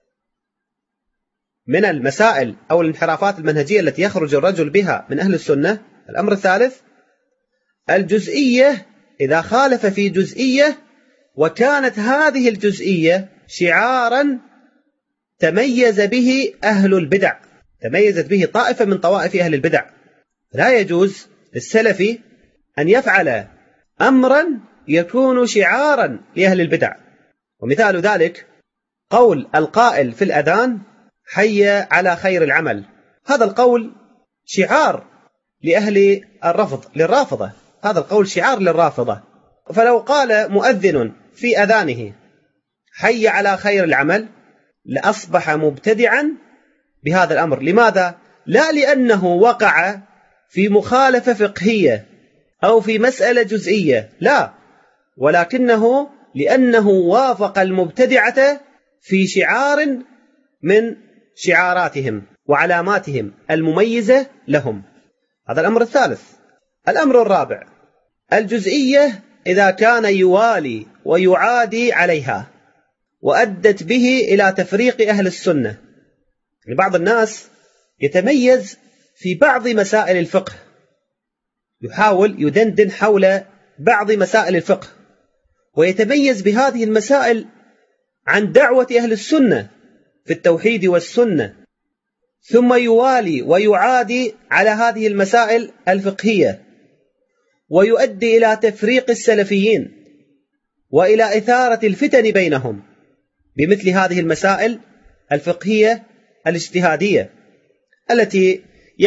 من المسائل أو الانحرافات المنهجية التي يخرج الرجل بها من أهل السنة، الأمر الثالث الجزئية. إذا خالف في جزئية وكانت هذه الجزئية شعارا تميز به أهل البدع، تميزت به طائفة من طوائف أهل البدع. لا يجوز للسلفي أن يفعل أمرا يكون شعارا لأهل البدع. ومثال ذلك قول القائل في الأذان: حي على خير العمل. هذا القول شعار لأهل الرفض، للرافضة. هذا القول شعار للرافضة. فلو قال مؤذن في أذانه: حي على خير العمل، لأصبح مبتدعا بهذا الأمر. لماذا؟ لا لأنه وقع في مخالفة فقهية أو في مسألة جزئية، لا، ولكنه لأنه وافق المبتدعة في شعار من شعاراتهم وعلاماتهم المميزة لهم. هذا الأمر الثالث. الأمر الرابع: الجزئية إذا كان يوالي ويعادي عليها وأدت به إلى تفريق أهل السنة. بعض الناس يتميز في بعض مسائل الفقه، يحاول يدندن حول بعض مسائل الفقه ويتميز بهذه المسائل عن دعوة أهل السنة في التوحيد والسنة، ثم يوالي ويعادي على هذه المسائل الفقهية ويؤدي إلى تفريق السلفيين وإلى إثارة الفتن بينهم بمثل هذه المسائل الفقهية الاجتهادية التي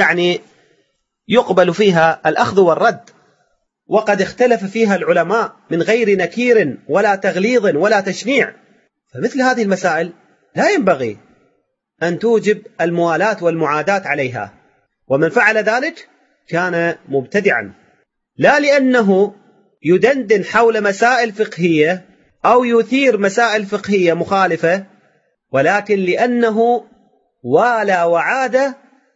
يقبل فيها الأخذ والرد، وقد اختلف فيها العلماء من غير نكير ولا تغليظ ولا تشنيع. فمثل هذه المسائل لا ينبغي أن توجب الموالاة والمعاداة عليها، ومن فعل ذلك كان مبتدعا، لا لأنه يدندن حول مسائل فقهية أو يثير مسائل فقهية مخالفة، ولكن لأنه والى وعاد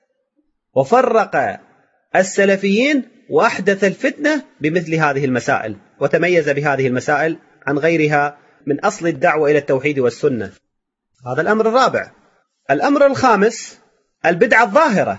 وفرق السلفيين وأحدث الفتنة بمثل هذه المسائل، وتميز بهذه المسائل عن غيرها من أصل الدعوة إلى التوحيد والسنة. هذا الأمر الرابع. الأمر الخامس: البدعة الظاهرة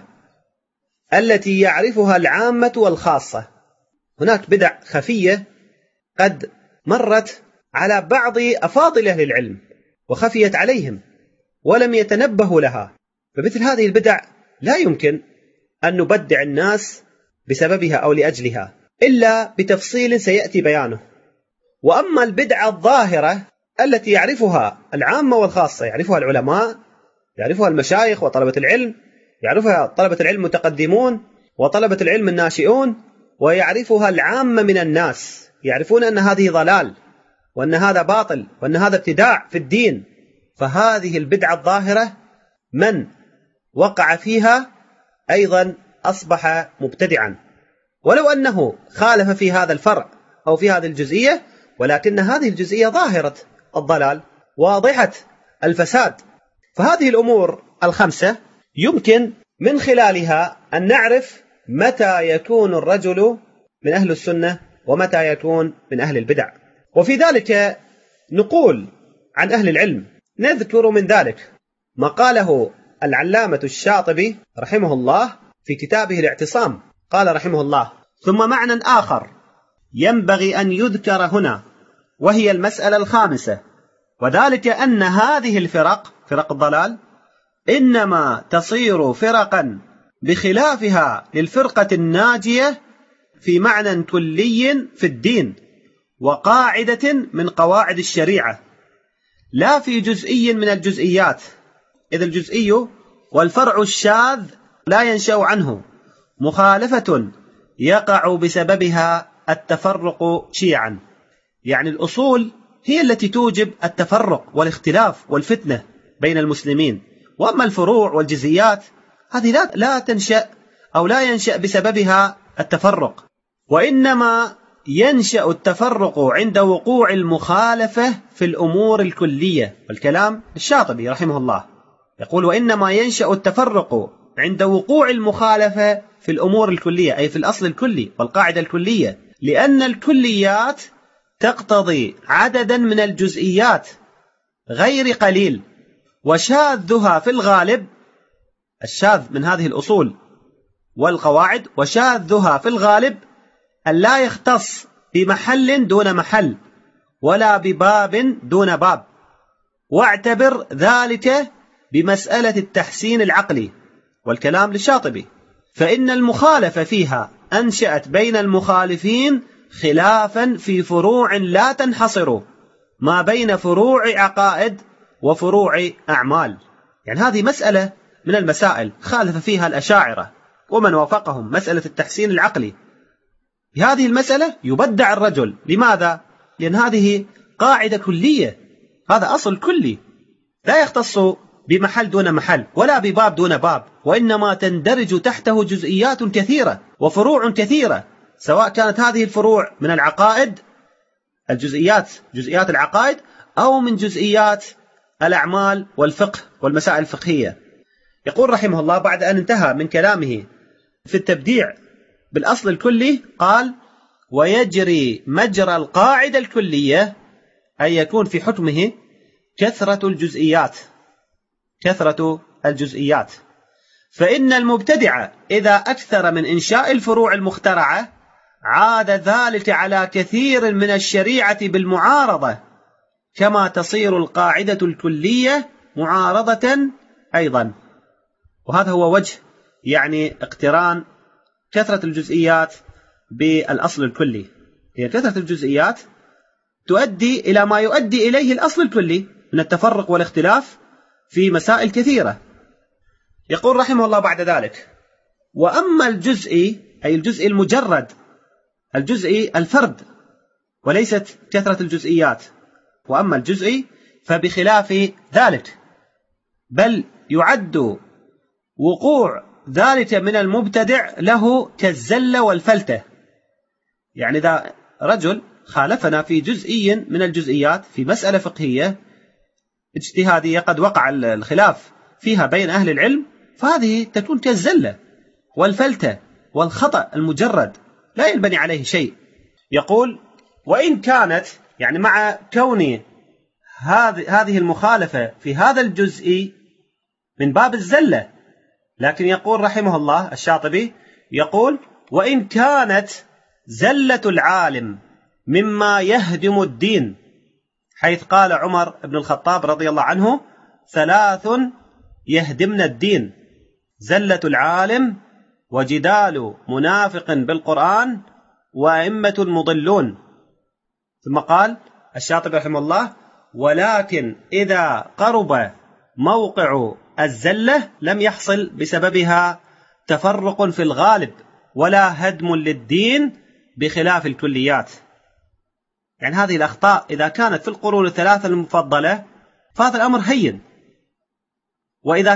التي يعرفها العامة والخاصة. هناك بدع خفية قد مرت على بعض أفاضل أهل العلم وخفيت عليهم ولم يتنبهوا لها، فمثل هذه البدع لا يمكن أن نبدع الناس بسببها أو لأجلها إلا بتفصيل سيأتي بيانه. وأما البدعة الظاهرة التي يعرفها العامة والخاصة، يعرفها العلماء، يعرفها المشايخ وطلبة العلم، يعرفها طلبة العلم المتقدمون وطلبة العلم الناشئون، ويعرفها العامة من الناس، يعرفون أن هذه ضلال وأن هذا باطل وأن هذا ابتداع في الدين. فهذه البدعة الظاهرة من وقع فيها أيضا أصبح مبتدعا، ولو أنه خالف في هذا الفرع أو في هذه الجزئية، ولكن هذه الجزئية ظاهرة الضلال واضحة الفساد. فهذه الأمور الخمسة يمكن من خلالها أن نعرف متى يكون الرجل من أهل السنة ومتى يكون من أهل البدع. وفي ذلك نقول عن أهل العلم، نذكر من ذلك ما قاله العلامة الشاطبي رحمه الله في كتابه الاعتصام. قال رحمه الله: ثم معنى آخر ينبغي أن يذكر هنا، وهي المسألة الخامسة، وذلك أن هذه الفرق، فرق الضلال، إنما تصير فرقا بخلافها للفرقة الناجية في معنى كلي في الدين وقاعدة من قواعد الشريعة، لا في جزئي من الجزئيات، إذ الجزئي والفرع الشاذ لا ينشأ عنه مخالفة يقع بسببها التفرق شيعا. يعني الأصول هي التي توجب التفرق والاختلاف والفتنة بين المسلمين، وأما الفروع والجزئيات هذه لا تنشأ أو لا ينشأ بسببها التفرق، وإنما ينشأ التفرق عند وقوع المخالفة في الأمور الكلية. والكلام الشاطبي رحمه الله يقول: وإنما ينشأ التفرق عند وقوع المخالفة في الأمور الكلية، أي في الأصل الكلي والقاعدة الكلية، لأن الكليات تقتضي عددا من الجزئيات غير قليل، وشاذها في الغالب، الشاذ من هذه الأصول والقواعد، وشاذها في الغالب أن لا يختص بمحل دون محل، ولا بباب دون باب، واعتبر ذلك بمسألة التحسين العقلي. والكلام للشاطبي: فإن المخالفة فيها أنشأت بين المخالفين خلافا في فروع لا تنحصر ما بين فروع عقائد وفروع أعمال. يعني هذه مسألة من المسائل خالف فيها الأشاعرة ومن وافقهم، مسألة التحسين العقلي. في هذه المسألة يبدع الرجل. لماذا؟ لأن هذه قاعدة كلية، هذا أصل كلي لا يختص بمحل دون محل ولا بباب دون باب، وإنما تندرج تحته جزئيات كثيرة وفروع كثيرة، سواء كانت هذه الفروع من العقائد، جزئيات العقائد، أو من جزئيات الأعمال والفقه والمسائل الفقهية. يقول رحمه الله بعد أن انتهى من كلامه في التبديع بالأصل الكلي، قال: ويجري مجرى القاعدة الكلية، أي يكون في حكمه كثرة الجزئيات. فإن المبتدع إذا أكثر من إنشاء الفروع المخترعة عاد ذلك على كثير من الشريعة بالمعارضة، كما تصير القاعدة الكلية معارضة أيضا. وهذا هو وجه يعني اقتران كثرة الجزئيات بالأصل الكلي. هي كثرة الجزئيات تؤدي إلى ما يؤدي إليه الأصل الكلي من التفرق والاختلاف في مسائل كثيرة. يقول رحمه الله بعد ذلك: وأما الجزئي، أي الجزء المجرد، الجزئي الفرد وليست كثرة الجزئيات، وأما الجزئي فبخلاف ذلك، بل يعد وقوع ذلك من المبتدع له كالزلة والفلتة. يعني إذا رجل خالفنا في جزئي من الجزئيات في مسألة فقهية اجتهادية قد وقع الخلاف فيها بين أهل العلم، فهذه تكون كالزلة والفلتة والخطأ المجرد لا ينبني عليه شيء. يقول: وإن كانت، يعني مع كون هذه المخالفة في هذا الجزء من باب الزلة، لكن يقول رحمه الله الشاطبي يقول: وإن كانت زلة العالم مما يهدم الدين، حيث قال عمر بن الخطاب رضي الله عنه: 3 يهدمن الدين: زلة العالم، وجدال منافق بالقرآن، وأئمة مضلون. ثم قال الشاطبي رحمه الله: ولكن إذا قرب موقع الزلة لم يحصل بسببها تفرق في الغالب ولا هدم للدين بخلاف الكليات. يعني هذه الأخطاء إذا كانت في القرون ال3 المفضلة فهذا الأمر هين، وإذا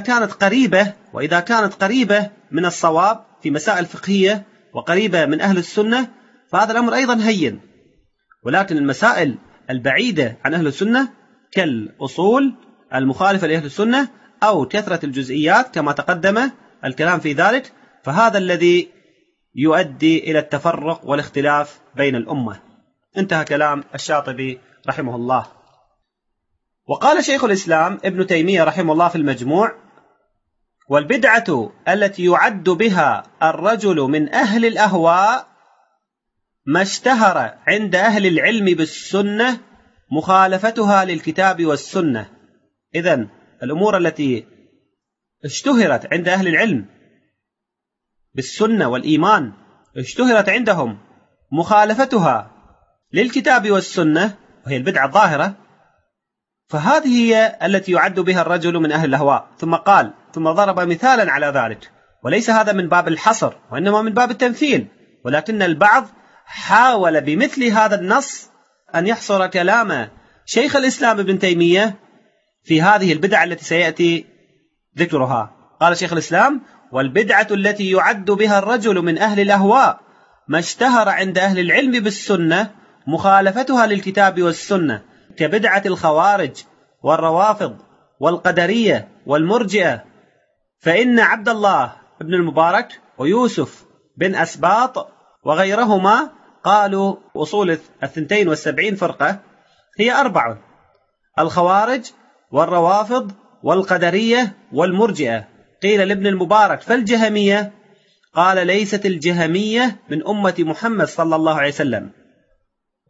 كانت قريبة من الصواب في مسائل فقهية وقريبة من أهل السنة فهذا الأمر أيضا هين. ولكن المسائل البعيدة عن أهل السنة كالأصول المخالفة لأهل السنة أو كثرة الجزئيات كما تقدم الكلام في ذلك، فهذا الذي يؤدي إلى التفرق والاختلاف بين الأمة. انتهى كلام الشاطبي رحمه الله. وقال شيخ الإسلام ابن تيمية رحمه الله في المجموع: والبدعة التي يعد بها الرجل من أهل الأهواء ما اشتهر عند أهل العلم بالسنة مخالفتها للكتاب والسنة. إذن الأمور التي اشتهرت عند أهل العلم بالسنة والإيمان اشتهرت عندهم مخالفتها للكتاب والسنة، وهي البدعة الظاهرة، فهذه هي التي يعد بها الرجل من أهل الأهواء. ثم ضرب مثالا على ذلك، وليس هذا من باب الحصر وإنما من باب التمثيل، ولكن البعض حاول بمثل هذا النص أن يحصر كلام شيخ الإسلام ابن تيمية في هذه البدع التي سيأتي ذكرها. قال شيخ الإسلام: والبدعة التي يعد بها الرجل من أهل الأهواء ما اشتهر عند أهل العلم بالسنة مخالفتها للكتاب والسنة، كبدعة الخوارج والروافض والقدرية والمرجئة. فإن عبد الله بن المبارك ويوسف بن أسباط وغيرهما قالوا أصول 72 فرقة هي 4: الخوارج والروافض والقدرية والمرجئة. قيل لابن المبارك: فالجهمية؟ قال: ليست الجهمية من أمة محمد صلى الله عليه وسلم.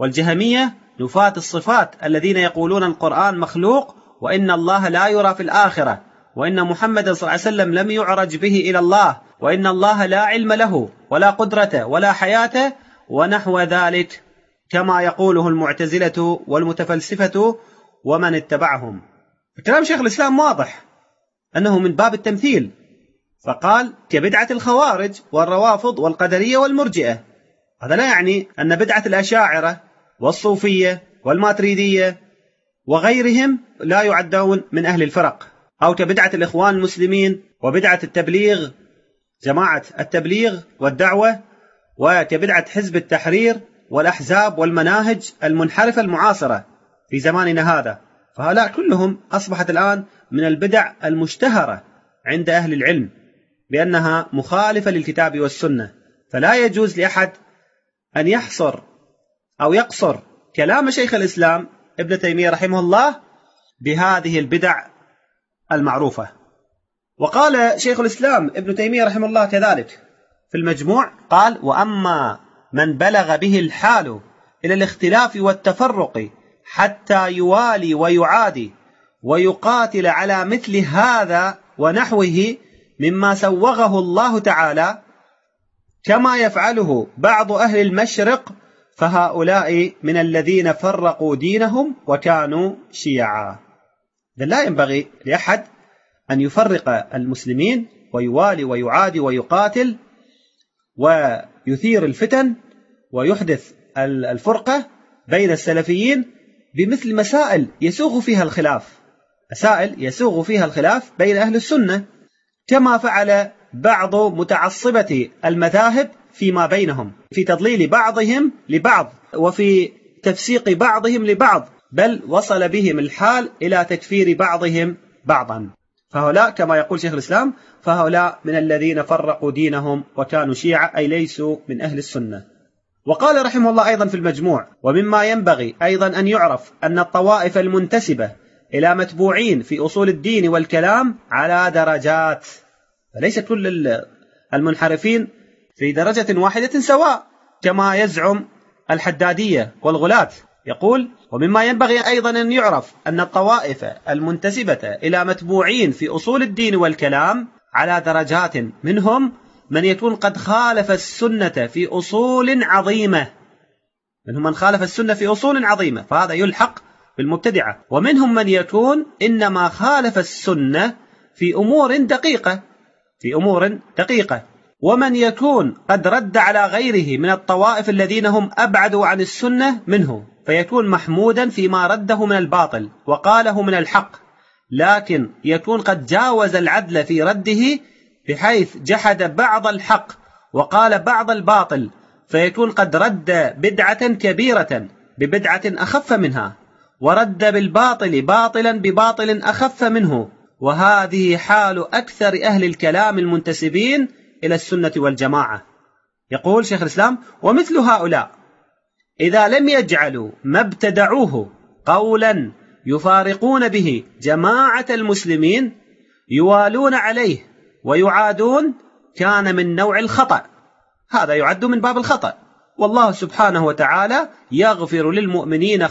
والجهمية نفاة الصفات الذين يقولون القرآن مخلوق وإن الله لا يرى في الآخرة، وإن محمد صلى الله عليه وسلم لم يعرج به إلى الله، وإن الله لا علم له ولا قدرة ولا حياة، ونحو ذلك كما يقوله المعتزلة والمتفلسفة ومن اتبعهم. كلام شيخ الإسلام واضح أنه من باب التمثيل، فقال كبدعة الخوارج والروافض والقدرية والمرجئة. هذا لا يعني أن بدعة الأشاعرة والصوفية والماتريدية وغيرهم لا يعدون من أهل الفرق، أو كبدعة الإخوان المسلمين وبدعة التبليغ، جماعة التبليغ والدعوة، وكبدعة حزب التحرير والأحزاب والمناهج المنحرفة المعاصرة في زماننا هذا. فهؤلاء كلهم أصبحت الآن من البدع المشتهرة عند أهل العلم بأنها مخالفة للكتاب والسنة. فلا يجوز لأحد أن يحصر أو يقصر كلام شيخ الإسلام ابن تيمية رحمه الله بهذه البدع المعروفة. وقال شيخ الإسلام ابن تيمية رحمه الله كذلك في المجموع، قال وأما من بلغ به الحال إلى الاختلاف والتفرق حتى يوالي ويعادي ويقاتل على مثل هذا ونحوه مما سوغه الله تعالى كما يفعله بعض أهل المشرق، فهؤلاء من الذين فرقوا دينهم وكانوا شيعا. لا ينبغي لأحد أن يفرق المسلمين ويوالي ويعادي ويقاتل ويثير الفتن ويحدث الفرقة بين السلفيين بمثل مسائل يسوغ فيها الخلاف، مسائل يسوغ فيها الخلاف بين أهل السنة، كما فعل بعض متعصبة المذاهب فيما بينهم في تضليل بعضهم لبعض وفي تفسيق بعضهم لبعض، بل وصل بهم الحال إلى تكفير بعضهم بعضا. فهؤلاء كما يقول شيخ الإسلام فهؤلاء من الذين فرقوا دينهم وكانوا شيعا، أي ليسوا من أهل السنة. وقال رحمه الله أيضا في المجموع ومما ينبغي أيضا أن يعرف أن الطوائف المنتسبة إلى متبوعين في أصول الدين والكلام على درجات، فليس كل المنحرفين في درجة واحدة سواء كما يزعم الحدادية والغلاة. يقول ومما ينبغي أيضا أن يعرف أن الطوائف المنتسبة إلى متبوعين في أصول الدين والكلام على درجات، منهم من يكون قد خالف السنة في أصول عظيمة، منهم من خالف السنة في أصول عظيمة فهذا يلحق بالمبتدعة، ومنهم من يكون إنما خالف السنة في أمور دقيقة، ومن يكون قد رد على غيره من الطوائف الذين هم أبعدوا عن السنة منه، فيكون محمودا فيما رده من الباطل وقاله من الحق، لكن يكون قد جاوز العدل في رده بحيث جحد بعض الحق وقال بعض الباطل، فيكون قد رد بدعة كبيرة ببدعة أخف منها، ورد بالباطل باطلا بباطل أخف منه. وهذه حال أكثر أهل الكلام المنتسبين إلى السنة والجماعة. يقول شيخ الإسلام ومثل هؤلاء إذا لم يجعلوا ما ابتدعوه قولا يفارقون به جماعة المسلمين يوالون عليه ويعادون، كان من نوع الخطأ، هذا يعد من باب الخطأ، والله سبحانه وتعالى يغفر للمؤمنين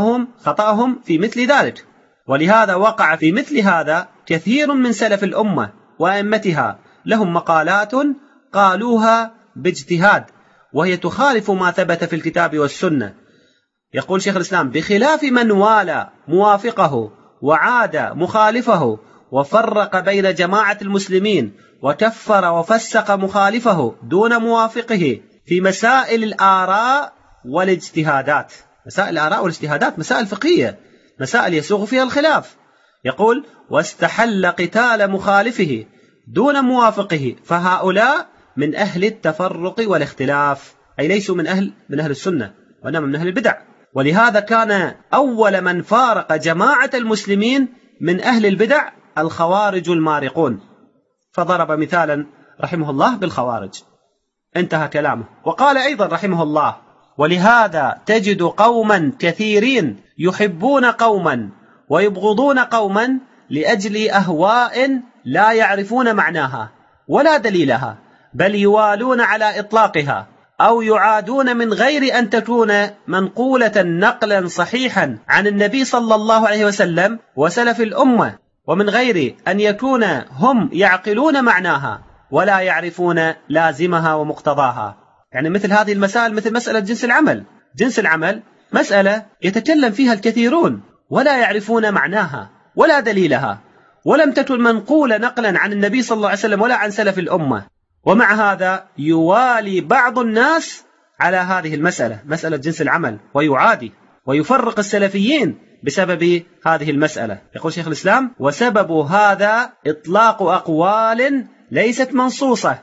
خطأهم في مثل ذلك. ولهذا وقع في مثل هذا كثير من سلف الأمة وأئمتها، لهم مقالات قالوها باجتهاد وهي تخالف ما ثبت في الكتاب والسنة. يقول شيخ الإسلام بخلاف من والى موافقه وعاد مخالفه وفرق بين جماعة المسلمين وكفر وفسق مخالفه دون موافقه في مسائل الآراء والاجتهادات. مسائل الآراء والاجتهادات مسائل فقهية، مسائل يسوغ فيها الخلاف. يقول واستحل قتال مخالفه دون موافقه، فهؤلاء من أهل التفرق والاختلاف، أي ليسوا من أهل السنة وإنما من أهل البدع. ولهذا كان أول من فارق جماعة المسلمين من أهل البدع الخوارج المارقون، فضرب مثالا رحمه الله بالخوارج. انتهى كلامه. وقال أيضا رحمه الله ولهذا تجد قوما كثيرين يحبون قوما ويبغضون قوما لأجل أهواء لا يعرفون معناها ولا دليلها، بل يوالون على إطلاقها أو يعادون من غير أن تكون منقولة نقلا صحيحا عن النبي صلى الله عليه وسلم وسلف الأمة، ومن غير أن يكون هم يعقلون معناها ولا يعرفون لازمها ومقتضاها. يعني مثل هذه المسائل، مثل مسألة جنس العمل. جنس العمل مسألة يتكلم فيها الكثيرون ولا يعرفون معناها ولا دليلها، ولم تكن منقولة نقلا عن النبي صلى الله عليه وسلم ولا عن سلف الأمة، ومع هذا يوالي بعض الناس على هذه المسألة، مسألة جنس العمل، ويعادي ويفرق السلفيين بسبب هذه المسألة. يقول شيخ الإسلام: وسبب هذا إطلاق أقوال ليست منصوصة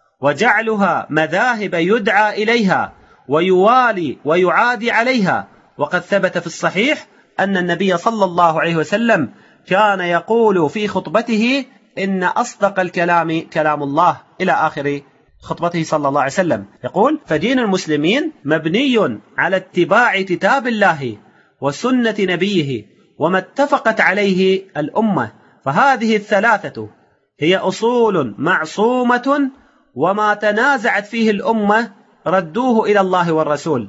وجعلها مذاهب يدعى إليها ويوالي ويعادي عليها. وقد ثبت في الصحيح أن النبي صلى الله عليه وسلم كان يقول في خطبته: إن أصدق الكلام كلام الله، إلى آخر خطبته صلى الله عليه وسلم. يقول: فدين المسلمين مبني على اتباع كتاب الله وسنة نبيه وما اتفقت عليه الأمة، فهذه الثلاثة هي أصول معصومة، وما تنازعت فيه الأمة ردوه إلى الله والرسول.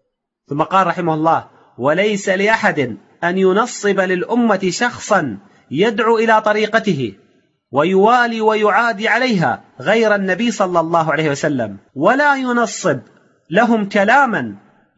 ثم قال رحمه الله: وليس لأحد أن ينصب للأمة شخصا يدعو إلى طريقته ويوالي ويعادي عليها غير النبي صلى الله عليه وسلم، ولا ينصب لهم كلاما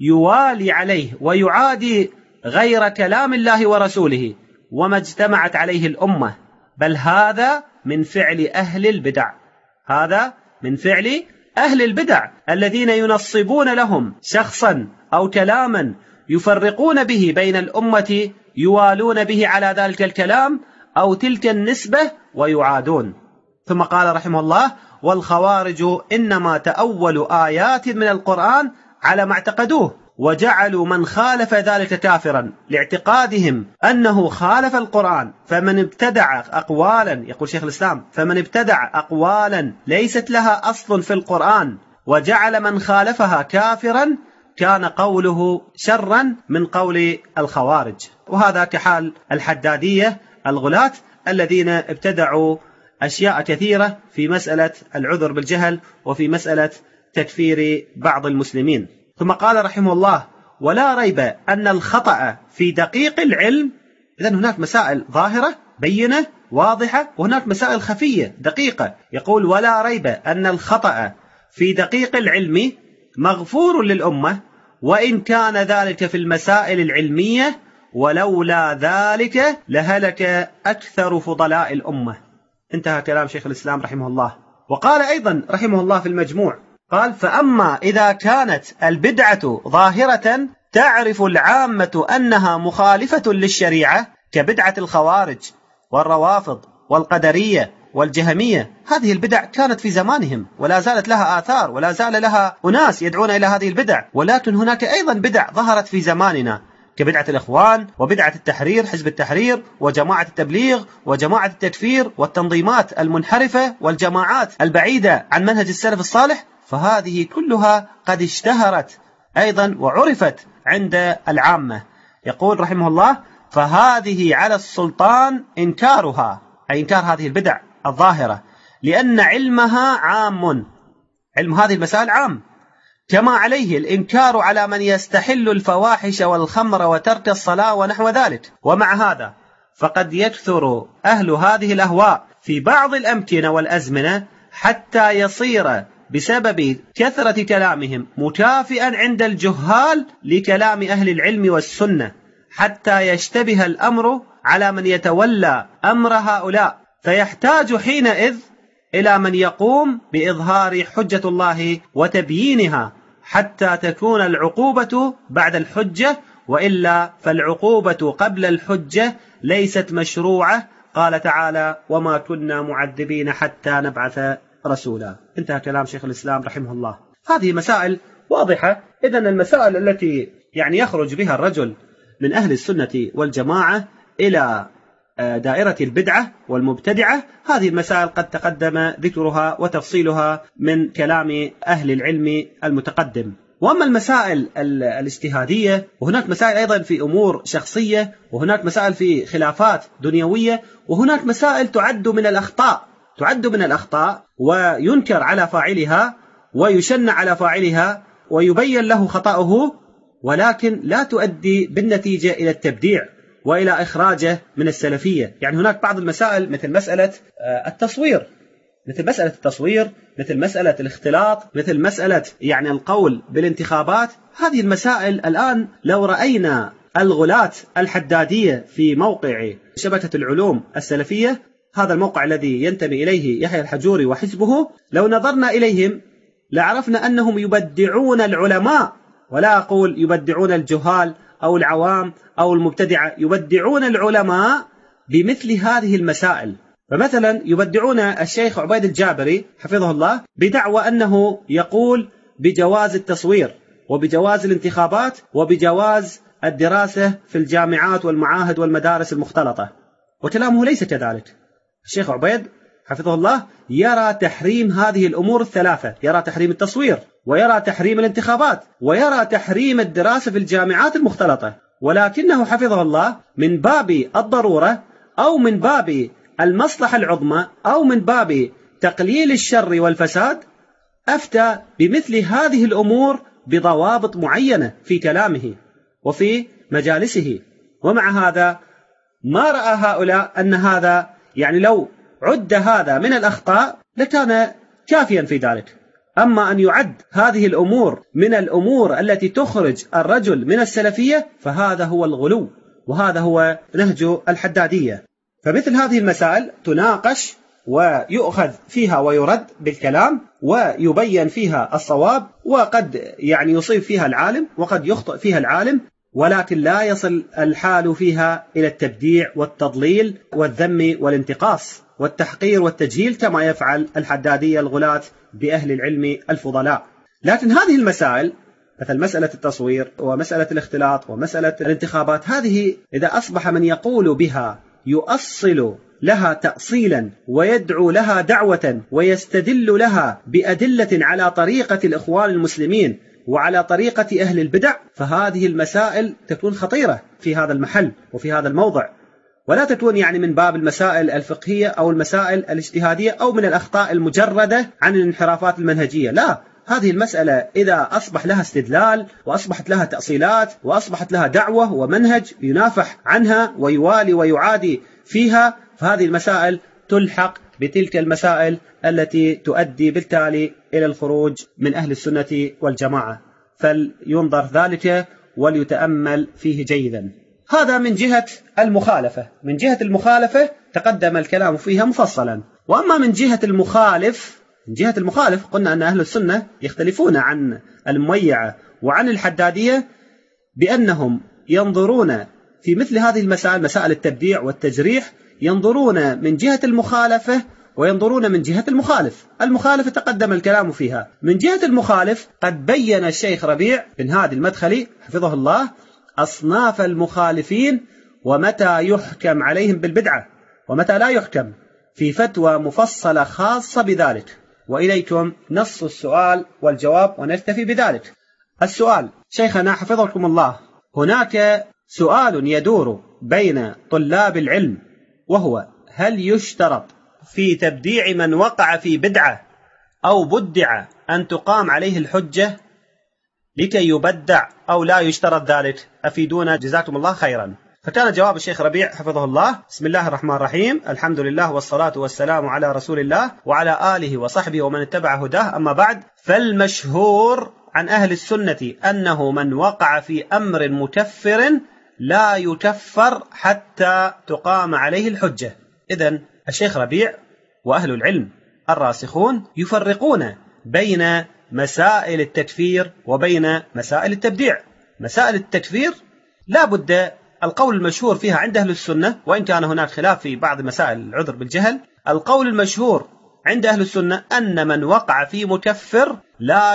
يوالي عليه ويعادي غير كلام الله ورسوله وما اجتمعت عليه الأمة، بل هذا من فعل أهل البدع. هذا من فعل أهل البدع الذين ينصبون لهم شخصا أو كلاما يفرقون به بين الأمة، يوالون به على ذلك الكلام أو تلك النسبة ويعادون. ثم قال رحمه الله: والخوارج إنما تأولوا آيات من القرآن على ما اعتقدوه، وجعلوا من خالف ذلك كافرا لاعتقادهم أنه خالف القرآن، فمن ابتدع أقوالا، يقول شيخ الإسلام: فمن ابتدع أقوالا ليست لها أصل في القرآن وجعل من خالفها كافرا كان قوله شرا من قول الخوارج. وهذا كحال الحدادية الغلاة الذين ابتدعوا أشياء كثيرة في مسألة العذر بالجهل وفي مسألة تكفير بعض المسلمين. ثم قال رحمه الله: ولا ريب أن الخطأ في دقيق العلم، إذن هناك مسائل ظاهرة بينة واضحة، وهناك مسائل خفية دقيقة. يقول: ولا ريب أن الخطأ في دقيق العلم مغفور للأمة، وإن كان ذلك في المسائل العلمية، ولولا ذلك لهلك أكثر فضلاء الأمة. انتهى كلام شيخ الإسلام رحمه الله. وقال أيضا رحمه الله في المجموع، قال: فأما إذا كانت البدعة ظاهرة تعرف العامة أنها مخالفة للشريعة كبدعة الخوارج والروافض والقدرية والجهمية، هذه البدع كانت في زمانهم ولا زالت لها آثار ولا زال لها أناس يدعون إلى هذه البدع، ولكن هناك أيضا بدع ظهرت في زماننا كبدعة الإخوان وبدعة التحرير، حزب التحرير وجماعة التبليغ وجماعة التكفير والتنظيمات المنحرفة والجماعات البعيدة عن منهج السلف الصالح، فهذه كلها قد اشتهرت أيضا وعرفت عند العامة. يقول رحمه الله: فهذه على السلطان إنكارها، أي إنكار هذه البدع الظاهرة، لأن علمها عام، علم هذه المسائل عام، كما عليه الإنكار على من يستحل الفواحش والخمر وترك الصلاة ونحو ذلك. ومع هذا فقد يكثر أهل هذه الأهواء في بعض الأمكنة والأزمنة حتى يصير بسبب كثرة كلامهم مكافئا عند الجهال لكلام أهل العلم والسنة، حتى يشتبه الأمر على من يتولى أمر هؤلاء، فيحتاج حينئذ إلى من يقوم بإظهار حجة الله وتبيينها حتى تكون العقوبة بعد الحجة، وإلا فالعقوبة قبل الحجة ليست مشروعة. قال تعالى: وما كنا معذبين حتى نبعث رسولا. انتهى كلام شيخ الإسلام رحمه الله. هذه مسائل واضحة. إذن المسائل التي يخرج بها الرجل من أهل السنة والجماعة إلى دائرة البدعة والمبتدعة، هذه المسائل قد تقدم ذكرها وتفصيلها من كلام أهل العلم المتقدم. وأما المسائل الاجتهادية، وهناك مسائل أيضا في أمور شخصية، وهناك مسائل في خلافات دنيوية، وهناك مسائل تعد من الأخطاء وينكر على فاعلها، ويشن على فاعلها ويبين له خطأه، ولكن لا تؤدي بالنتيجة إلى التبديع وإلى إخراجه من السلفية. يعني هناك بعض المسائل مثل مسألة التصوير، مثل مسألة الاختلاط، مثل مسألة يعني القول بالانتخابات. هذه المسائل الآن لو رأينا الغلاة الحدادية في موقع شبكة العلوم السلفية، هذا الموقع الذي ينتمي إليه يحيى الحجوري وحزبه، لو نظرنا إليهم لعرفنا أنهم يبدعون العلماء، ولا أقول يبدعون الجهال أو العوام أو المبتدعة، يبدعون العلماء بمثل هذه المسائل. فمثلا يبدعون الشيخ عبيد الجابري حفظه الله بدعوى أنه يقول بجواز التصوير وبجواز الانتخابات وبجواز الدراسة في الجامعات والمعاهد والمدارس المختلطة، وكلامه ليس كذلك. الشيخ عبيد حفظه الله يرى تحريم هذه الأمور الثلاثة، يرى تحريم التصوير، ويرى تحريم الانتخابات، ويرى تحريم الدراسة في الجامعات المختلطة، ولكنه حفظه الله من باب الضرورة أو من باب المصلحة العظمى أو من باب تقليل الشر والفساد أفتى بمثل هذه الأمور بضوابط معينة في كلامه وفي مجالسه. ومع هذا ما رأى هؤلاء أن هذا يعني لو عد هذا من الأخطاء لكان كافيا في ذلك. أما أن يعد هذه الأمور من الأمور التي تخرج الرجل من السلفية فهذا هو الغلو، وهذا هو نهج الحدادية. فمثل هذه المسائل تناقش ويؤخذ فيها ويرد بالكلام ويبين فيها الصواب، وقد يعني يصيب فيها العالم وقد يخطئ فيها العالم، ولكن لا يصل الحال فيها إلى التبديع والتضليل والذم والانتقاص والتحقير والتجهيل كما يفعل الحدادية الغلاة بأهل العلم الفضلاء. لكن هذه المسائل مثل مسألة التصوير ومسألة الاختلاط ومسألة الانتخابات، هذه إذا أصبح من يقول بها يؤصل لها تأصيلا ويدعو لها دعوة ويستدل لها بأدلة على طريقة الإخوان المسلمين وعلى طريقة أهل البدع، فهذه المسائل تكون خطيرة في هذا المحل وفي هذا الموضع، ولا تكون يعني من باب المسائل الفقهية أو المسائل الاجتهادية أو من الأخطاء المجردة عن الانحرافات المنهجية. لا، هذه المسألة إذا أصبح لها استدلال وأصبحت لها تأصيلات وأصبحت لها دعوة ومنهج ينافح عنها ويوالي ويعادي فيها، فهذه المسائل تلحق بتلك المسائل التي تؤدي بالتالي إلى الخروج من أهل السنة والجماعة، فلينظر ذلك وليتأمل فيه جيدا. هذا من جهة المخالفة. من جهة المخالفة تقدم الكلام فيها مفصلا. وأما من جهة المخالف قلنا أن أهل السنة يختلفون عن المميعة وعن الحدادية بأنهم ينظرون في مثل هذه المسائل، مسائل التبديع والتجريح، ينظرون من جهة المخالفة وينظرون من جهة المخالفة تقدم الكلام فيها. من جهة المخالف قد بين الشيخ ربيع بن هادي المدخلي حفظه الله أصناف المخالفين ومتى يحكم عليهم بالبدعة ومتى لا يحكم، في فتوى مفصلة خاصة بذلك. وإليكم نص السؤال والجواب ونكتفي بذلك. السؤال: شيخنا حفظكم الله، هناك سؤال يدور بين طلاب العلم، وهو: هل يشترط في تبديع من وقع في بدعة أو بدع أن تقام عليه الحجة لكي يبدع أو لا يشترط ذلك؟ أفيدونا جزاكم الله خيرا. فكان جواب الشيخ ربيع حفظه الله: بسم الله الرحمن الرحيم، الحمد لله والصلاة والسلام على رسول الله وعلى آله وصحبه ومن اتبع هداه، أما بعد، فالمشهور عن أهل السنة أنه من وقع في أمر مكفر لا يكفر حتى تقام عليه الحجة. إذن الشيخ ربيع وأهل العلم الراسخون يفرقون بين مسائل التكفير وبين مسائل التبديع. مسائل التكفير لا بد القول المشهور فيها عند أهل السنة، وإن كان هناك خلاف في بعض مسائل العذر بالجهل، القول المشهور عند أهل السنة أن من وقع في مكفر لا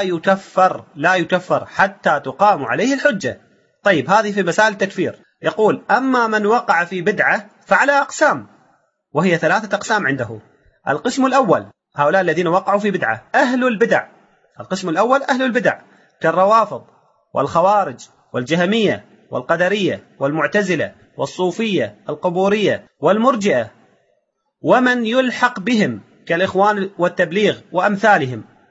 يكفر حتى تقام عليه الحجة. طيب، هذه في مسائل التكفير. يقول: أما من وقع في بدعة فعلى أقسام، وهي 3 أقسام عنده. القسم الأول هؤلاء الذين وقعوا في بدعة، أهل البدع. القسم الأول أهل البدع كالروافض والخوارج والجهمية والقدرية والمعتزلة والصوفية القبورية والمرجئة ومن يلحق بهم كالإخوان والتبليغ وأمثالهم.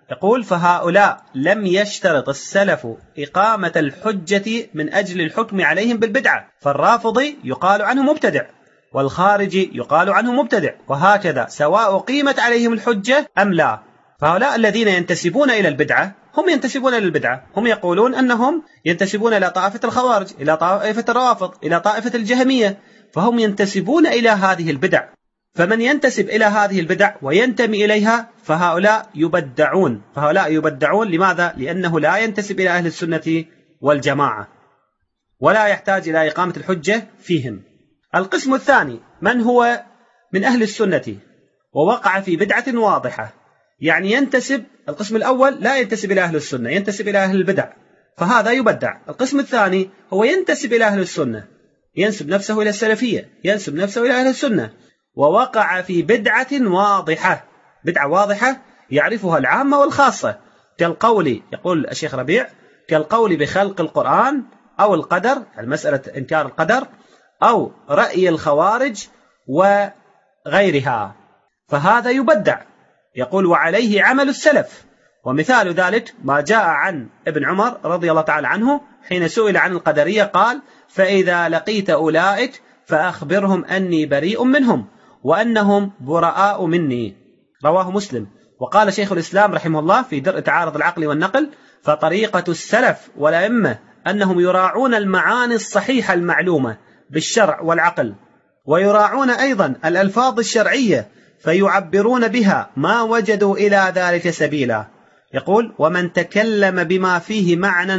يقول فهؤلاء لم يشترط السلف إقامة الحجة من أجل الحكم عليهم بالبدعة، فالرافضي يقال عنه مبتدع، والخارجي يقال عنه مبتدع، وهكذا سواء قيمت عليهم الحجة أم لا. فهؤلاء الذين ينتسبون إلى البدعة هم ينتسبون إلى البدعة، هم يقولون أنهم ينتسبون إلى طائفة الخوارج، إلى طائفة الروافض، إلى طائفة الجهمية، فهم ينتسبون إلى هذه البدع. فمن ينتسب إلى هذه البدع وينتمي إليها فهؤلاء يبدعون. لماذا؟ لأنه لا ينتسب إلى أهل السنة والجماعة ولا يحتاج إلى إقامة الحجة فيهم. القسم الثاني من هو من أهل السنة ووقع في بدعة واضحة، يعني ينتسب. القسم الأول لا ينتسب إلى أهل السنة، ينتسب إلى أهل البدع، فهذا يبدع. القسم الثاني هو ينتسب إلى أهل السنة، ينسب نفسه إلى السلفية، ينسب نفسه إلى أهل السنة، ووقع في بدعة واضحة، بدعة واضحة يعرفها العامة والخاصة، كالقول، يقول الشيخ ربيع، كالقول بخلق القرآن أو القدر، المسألة إنكار القدر، أو رأي الخوارج وغيرها، فهذا يبدع. يقول وعليه عمل السلف. ومثال ذلك ما جاء عن ابن عمر رضي الله تعالى عنه حين سئل عن القدرية قال فإذا لقيت أولئك فأخبرهم أني بريء منهم وأنهم براء مني، رواه مسلم. وقال شيخ الإسلام رحمه الله في درء تعارض العقل والنقل فطريقة السلف والأئمة أنهم يراعون المعاني الصحيحة المعلومة بالشرع والعقل، ويراعون أيضا الألفاظ الشرعية فيعبرون بها ما وجدوا إلى ذلك سبيلا. يقول ومن تكلم بما فيه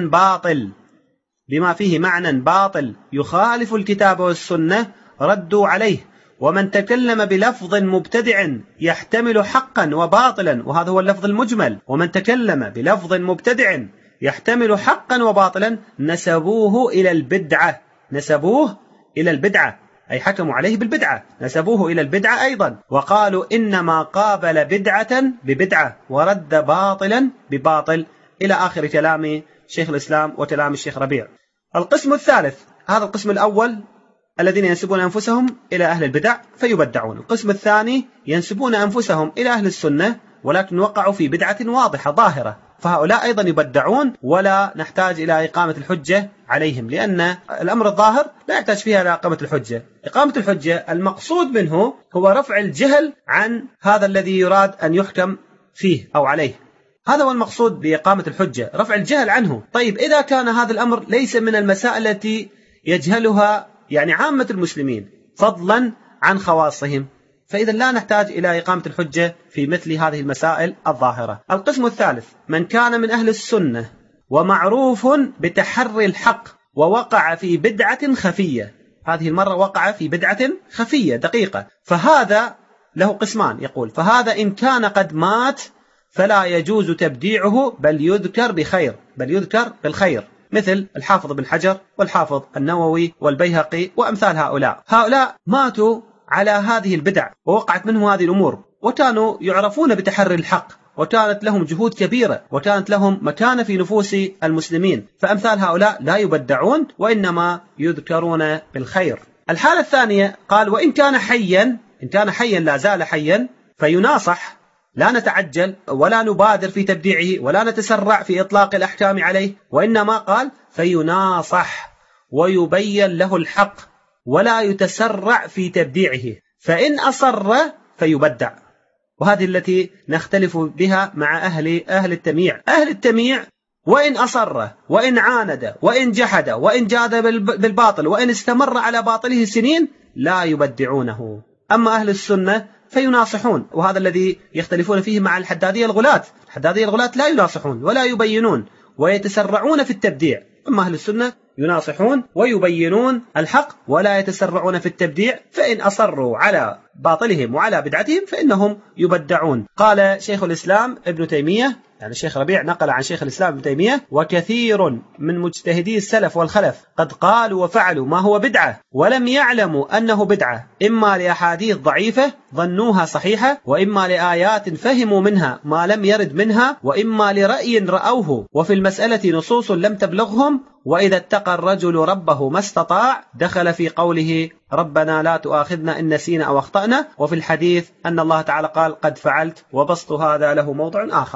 معنى باطل يخالف الكتاب والسنة ردوا عليه، ومن تكلم بلفظ مبتدع يحتمل حقا وباطلا، وهذا هو اللفظ المجمل، ومن تكلم بلفظ مبتدع يحتمل حقا وباطلا نسبوه إلى البدعة، أي حكموا عليه بالبدعة، نسبوه إلى البدعة أيضا، وقالوا إنما قابل بدعة ببدعة ورد باطلا بباطل، إلى آخر كلام شيخ الإسلام وكلام الشيخ ربيع. القسم الثالث، هذا القسم الأول الذين ينسبون أنفسهم إلى أهل البدع فيبدعون. القسم الثاني ينسبون أنفسهم إلى أهل السنة ولكن وقعوا في بدعة واضحة ظاهرة، فهؤلاء أيضا يبدعون ولا نحتاج إلى إقامة الحجة عليهم، لأن الأمر الظاهر لا يحتاج فيها إلى إقامة الحجة. إقامة الحجة المقصود منه هو رفع الجهل عن هذا الذي يراد أن يحكم فيه أو عليه، هذا هو المقصود بإقامة الحجة، رفع الجهل عنه. طيب إذا كان هذا الأمر ليس من المسائل التي يجهلها يعني عامة المسلمين فضلا عن خواصهم، فإذا لا نحتاج إلى إقامة الحجة في مثل هذه المسائل الظاهرة. القسم الثالث من كان من أهل السنة ومعروف بتحري الحق ووقع في بدعة خفية، هذه المرة وقع في بدعة خفية دقيقة، فهذا له قسمان. يقول فهذا إن كان قد مات فلا يجوز تبديعه بل يذكر بالخير، مثل الحافظ بن حجر والحافظ النووي والبيهقي وأمثال هؤلاء ماتوا على هذه البدع ووقعت منهم هذه الأمور، وكانوا يعرفون بتحري الحق، وكانت لهم جهود كبيرة، وكانت لهم مكانة في نفوس المسلمين، فأمثال هؤلاء لا يبدعون وإنما يذكرون بالخير. الحالة الثانية قال وإن كان حيا لا زال حيا فيناصح، لا نتعجل ولا نبادر في تبديعه ولا نتسرع في إطلاق الأحكام عليه، وإنما قال فيناصح ويبين له الحق ولا يتسرع في تبديعه، فإن أصر فيبدع. وهذه التي نختلف بها مع أهل التمييع. أهل التمييع وإن أصر وإن عاند وإن جحد وإن جاد بالباطل وإن استمر على باطله سنين لا يبدعونه. أما أهل السنة فيناصحون، وهذا الذي يختلفون فيه مع الحدادية الغلاة لا يناصحون ولا يبينون ويتسرعون في التبديع، أما أهل السنة يناصحون ويبينون الحق ولا يتسرعون في التبديع، فإن أصروا على باطلهم وعلى بدعتهم فإنهم يبدعون. قال شيخ الإسلام ابن تيمية، يعني الشيخ ربيع نقل عن شيخ الإسلام ابن تيمية وكثير من مجتهدي السلف والخلف قد قالوا وفعلوا ما هو بدعة ولم يعلموا أنه بدعة، إما لأحاديث ضعيفة ظنوها صحيحة، وإما لآيات فهموا منها ما لم يرد منها، وإما لرأي رأوه وفي المسألة نصوص لم تبلغهم، وإذا اتقى الرجل ربه ما استطاع دخل في قوله ربنا لا تؤاخذنا إن نسينا أو أخطأنا، وفي الحديث أن الله تعالى قال قد فعلت، وبسط هذا له موضع آخر.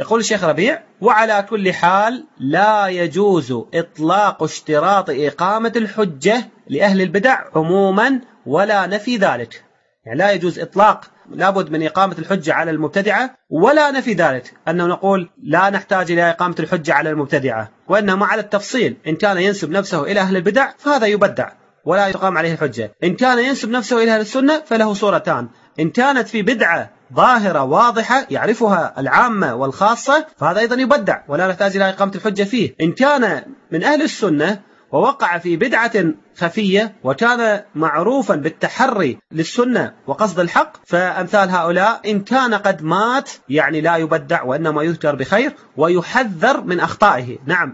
يقول الشيخ ربيع: وعلى كل حال لا يجوز إطلاق اشتراط إقامة الحجة لأهل البدع عموما ولا نفي ذلك. يعني لا يجوز إطلاق لابد من إقامة الحجة على المبتدعة، ولا نفي ذلك أنه نقول لا نحتاج إلى إقامة الحجة على المبتدعة، وإنما على التفصيل. إن كان ينسب نفسه إلى أهل البدع فهذا يبدع ولا يقام عليه الحجة. إن كان ينسب نفسه إلى أهل السنة فله صورتان: إن كانت في بدعة ظاهرة واضحة يعرفها العامة والخاصة فهذا أيضا يبدع ولا نحتاج إلى إقامة الحجة فيه. إن كان من أهل السنة ووقع في بدعة خفية وكان معروفا بالتحري للسنة وقصد الحق، فأمثال هؤلاء إن كان قد مات يعني لا يبدع وإنما يذكر بخير ويحذر من أخطائه. نعم،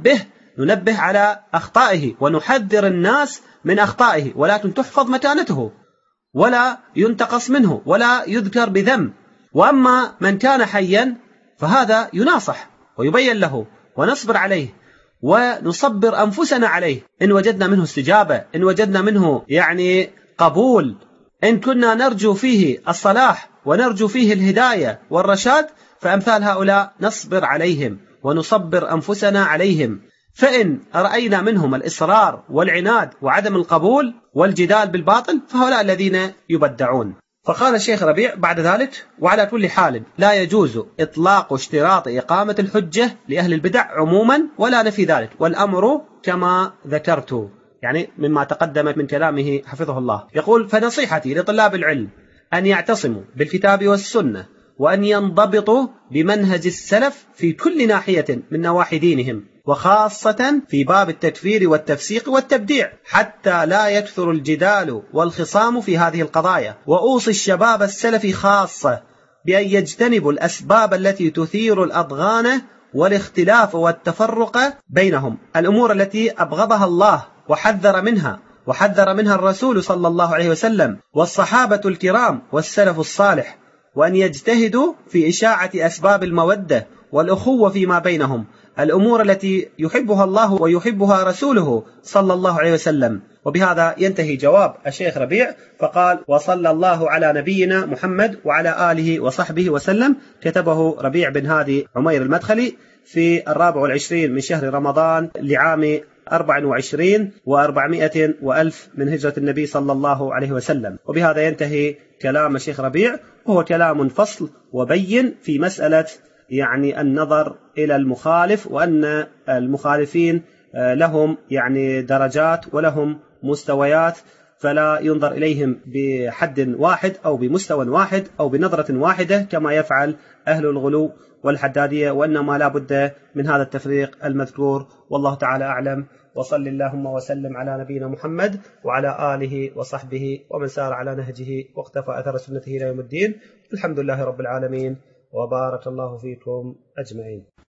ننبه على أخطائه ونحذر الناس من أخطائه، ولكن تحفظ مكانته ولا ينتقص منه ولا يذكر بذنب. وأما من كان حيا فهذا يناصح ويبين له ونصبر عليه ونصبر أنفسنا عليه إن وجدنا منه استجابة، إن وجدنا منه يعني قبول، إن كنا نرجو فيه الصلاح ونرجو فيه الهداية والرشاد، فأمثال هؤلاء نصبر عليهم ونصبر أنفسنا عليهم. فإن رأينا منهم الإصرار والعناد وعدم القبول والجدال بالباطل فهؤلاء الذين يبدعون. فقال الشيخ ربيع بعد ذلك: وعلى كل حال لا يجوز إطلاق اشتراط إقامة الحجة لأهل البدع عموما ولا نفي ذلك، والأمر كما ذكرت، يعني مما تقدم من كلامه حفظه الله. يقول: فنصيحتي لطلاب العلم أن يعتصموا بالكتاب والسنة، وأن ينضبطوا بمنهج السلف في كل ناحية من نواحي دينهم، وخاصة في باب التكفير والتفسيق والتبديع، حتى لا يكثر الجدال والخصام في هذه القضايا. وأوصي الشباب السلفي خاصة بأن يجتنبوا الأسباب التي تثير الأضغان والاختلاف والتفرق بينهم، الأمور التي أبغضها الله وحذر منها الرسول صلى الله عليه وسلم والصحابة الكرام والسلف الصالح، وأن يجتهدوا في إشاعة أسباب المودة والأخوة فيما بينهم، الأمور التي يحبها الله ويحبها رسوله صلى الله عليه وسلم. وبهذا ينتهي جواب الشيخ ربيع، فقال: وصلى الله على نبينا محمد وعلى آله وصحبه وسلم. كتبه ربيع بن هادي عمير المدخلي في 24 من شهر رمضان لعام 24 و400 وألف من هجرة النبي صلى الله عليه وسلم. وبهذا ينتهي كلام الشيخ ربيع، وهو كلام فصل وبين في مسألة يعني النظر إلى المخالف، وأن المخالفين لهم يعني درجات ولهم مستويات، فلا ينظر إليهم بحد واحد أو بمستوى واحد أو بنظرة واحدة كما يفعل أهل الغلو والحدادية، وإنما لا بد من هذا التفريق المذكور. والله تعالى أعلم، وصل اللهم وسلم على نبينا محمد وعلى آله وصحبه ومن سار على نهجه واقتفى أثر سنته إلى يوم الدين. الحمد لله رب العالمين، وبارك الله فيكم أجمعين.